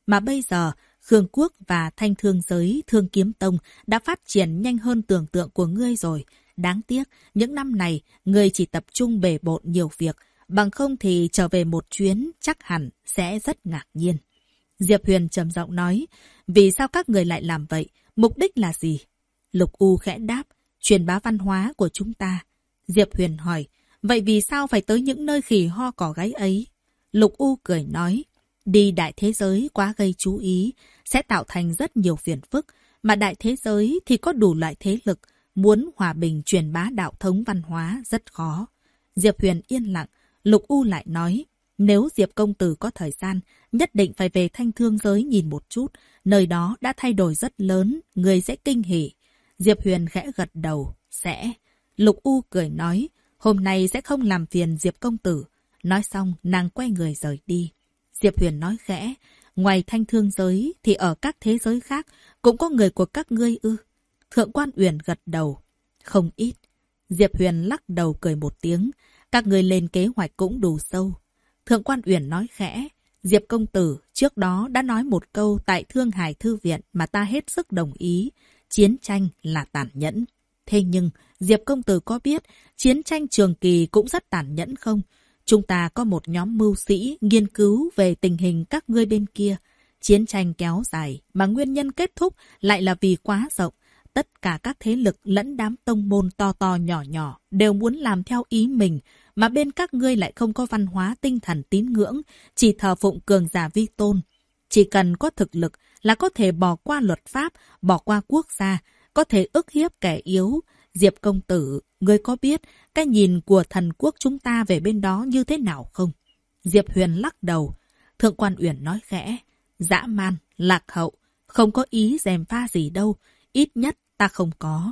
Mà bây giờ, Khương Quốc và Thanh Thương Giới Thương Kiếm Tông đã phát triển nhanh hơn tưởng tượng của ngươi rồi. Đáng tiếc, những năm này, ngươi chỉ tập trung bề bộn nhiều việc, bằng không thì trở về một chuyến chắc hẳn sẽ rất ngạc nhiên. Diệp Huyền trầm giọng nói, vì sao các người lại làm vậy? Mục đích là gì? Lục U khẽ đáp, truyền bá văn hóa của chúng ta. Diệp Huyền hỏi, vậy vì sao phải tới những nơi khỉ ho cỏ gáy ấy? Lục U cười nói, đi đại thế giới quá gây chú ý, sẽ tạo thành rất nhiều phiền phức, mà đại thế giới thì có đủ loại thế lực, muốn hòa bình truyền bá đạo thống văn hóa rất khó. Diệp Huyền yên lặng, Lục U lại nói, nếu Diệp công tử có thời gian, nhất định phải về Thanh Thương Giới nhìn một chút, nơi đó đã thay đổi rất lớn, người sẽ kinh hỉ. Diệp Huyền khẽ gật đầu, sẽ. Lục U cười nói, hôm nay sẽ không làm phiền Diệp công tử. Nói xong, nàng quay người rời đi. Diệp Huyền nói khẽ, ngoài Thanh Thương Giới thì ở các thế giới khác cũng có người của các ngươi ư? Thượng Quan Uyển gật đầu, không ít. Diệp Huyền lắc đầu cười một tiếng, các ngươi lên kế hoạch cũng đủ sâu. Thượng Quan Uyển nói khẽ, Diệp công tử trước đó đã nói một câu tại Thương Hải Thư Viện mà ta hết sức đồng ý, chiến tranh là tàn nhẫn. Thế nhưng, Diệp công tử có biết chiến tranh trường kỳ cũng rất tàn nhẫn không? Chúng ta có một nhóm mưu sĩ nghiên cứu về tình hình các ngươi bên kia. Chiến tranh kéo dài mà nguyên nhân kết thúc lại là vì quá rộng. Tất cả các thế lực lẫn đám tông môn to to nhỏ nhỏ đều muốn làm theo ý mình, mà bên các ngươi lại không có văn hóa tinh thần tín ngưỡng, chỉ thờ phụng cường giả vi tôn. Chỉ cần có thực lực là có thể bỏ qua luật pháp, bỏ qua quốc gia, có thể ức hiếp kẻ yếu. Diệp công tử, ngươi có biết cái nhìn của thần quốc chúng ta về bên đó như thế nào không? Diệp Huyền lắc đầu. Thượng Quan Uyển nói khẽ, dã man, lạc hậu, không có ý gièm pha gì đâu, ít nhất ta không có.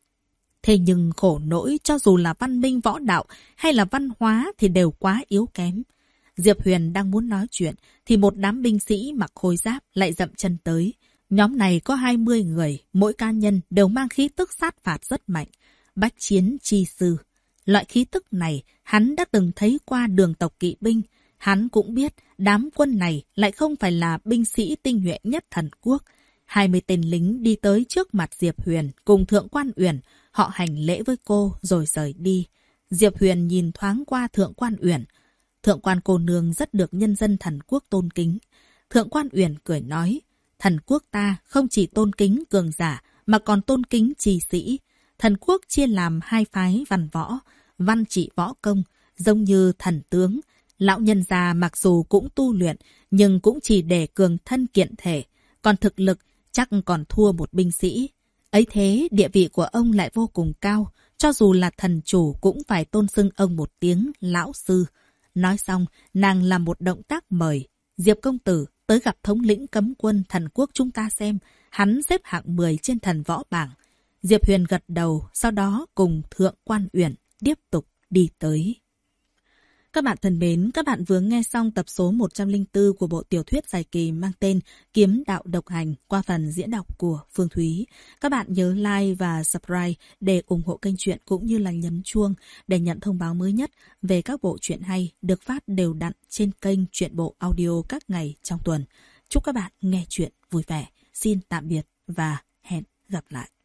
Thế nhưng khổ nỗi cho dù là văn minh võ đạo hay là văn hóa thì đều quá yếu kém. Diệp Huyền đang muốn nói chuyện thì một đám binh sĩ mặc khôi giáp lại dậm chân tới. Nhóm này có 20 người, mỗi cá nhân đều mang khí tức sát phạt rất mạnh. Bách chiến chi sư. Loại khí tức này hắn đã từng thấy qua đường tộc kỵ binh. Hắn cũng biết đám quân này lại không phải là binh sĩ tinh nhuệ nhất thần quốc. 20 tên lính đi tới trước mặt Diệp Huyền cùng Thượng Quan Uyển. Họ hành lễ với cô rồi rời đi. Diệp Huyền nhìn thoáng qua Thượng Quan Uyển. Thượng Quan cô nương rất được nhân dân thần quốc tôn kính. Thượng Quan Uyển cười nói, thần quốc ta không chỉ tôn kính cường giả mà còn tôn kính trì sĩ. Thần quốc chia làm hai phái văn võ, văn trị võ công, giống như thần tướng. Lão nhân già mặc dù cũng tu luyện, nhưng cũng chỉ để cường thân kiện thể. Còn thực lực chắc còn thua một binh sĩ. Ấy thế, địa vị của ông lại vô cùng cao. Cho dù là thần chủ cũng phải tôn xưng ông một tiếng lão sư. Nói xong, nàng làm một động tác mời. Diệp công tử tới gặp thống lĩnh cấm quân thần quốc chúng ta xem. Hắn xếp hạng 10 trên thần võ bảng. Diệp Huyền gật đầu, sau đó cùng Thượng Quan Uyển tiếp tục đi tới. Các bạn thân mến, các bạn vừa nghe xong tập số 104 của bộ tiểu thuyết dài kỳ mang tên Kiếm Đạo Độc Hành qua phần diễn đọc của Phương Thúy. Các bạn nhớ like và subscribe để ủng hộ kênh truyện cũng như là nhấn chuông để nhận thông báo mới nhất về các bộ truyện hay được phát đều đặn trên kênh Truyện Bộ Audio các ngày trong tuần. Chúc các bạn nghe truyện vui vẻ. Xin tạm biệt và hẹn gặp lại.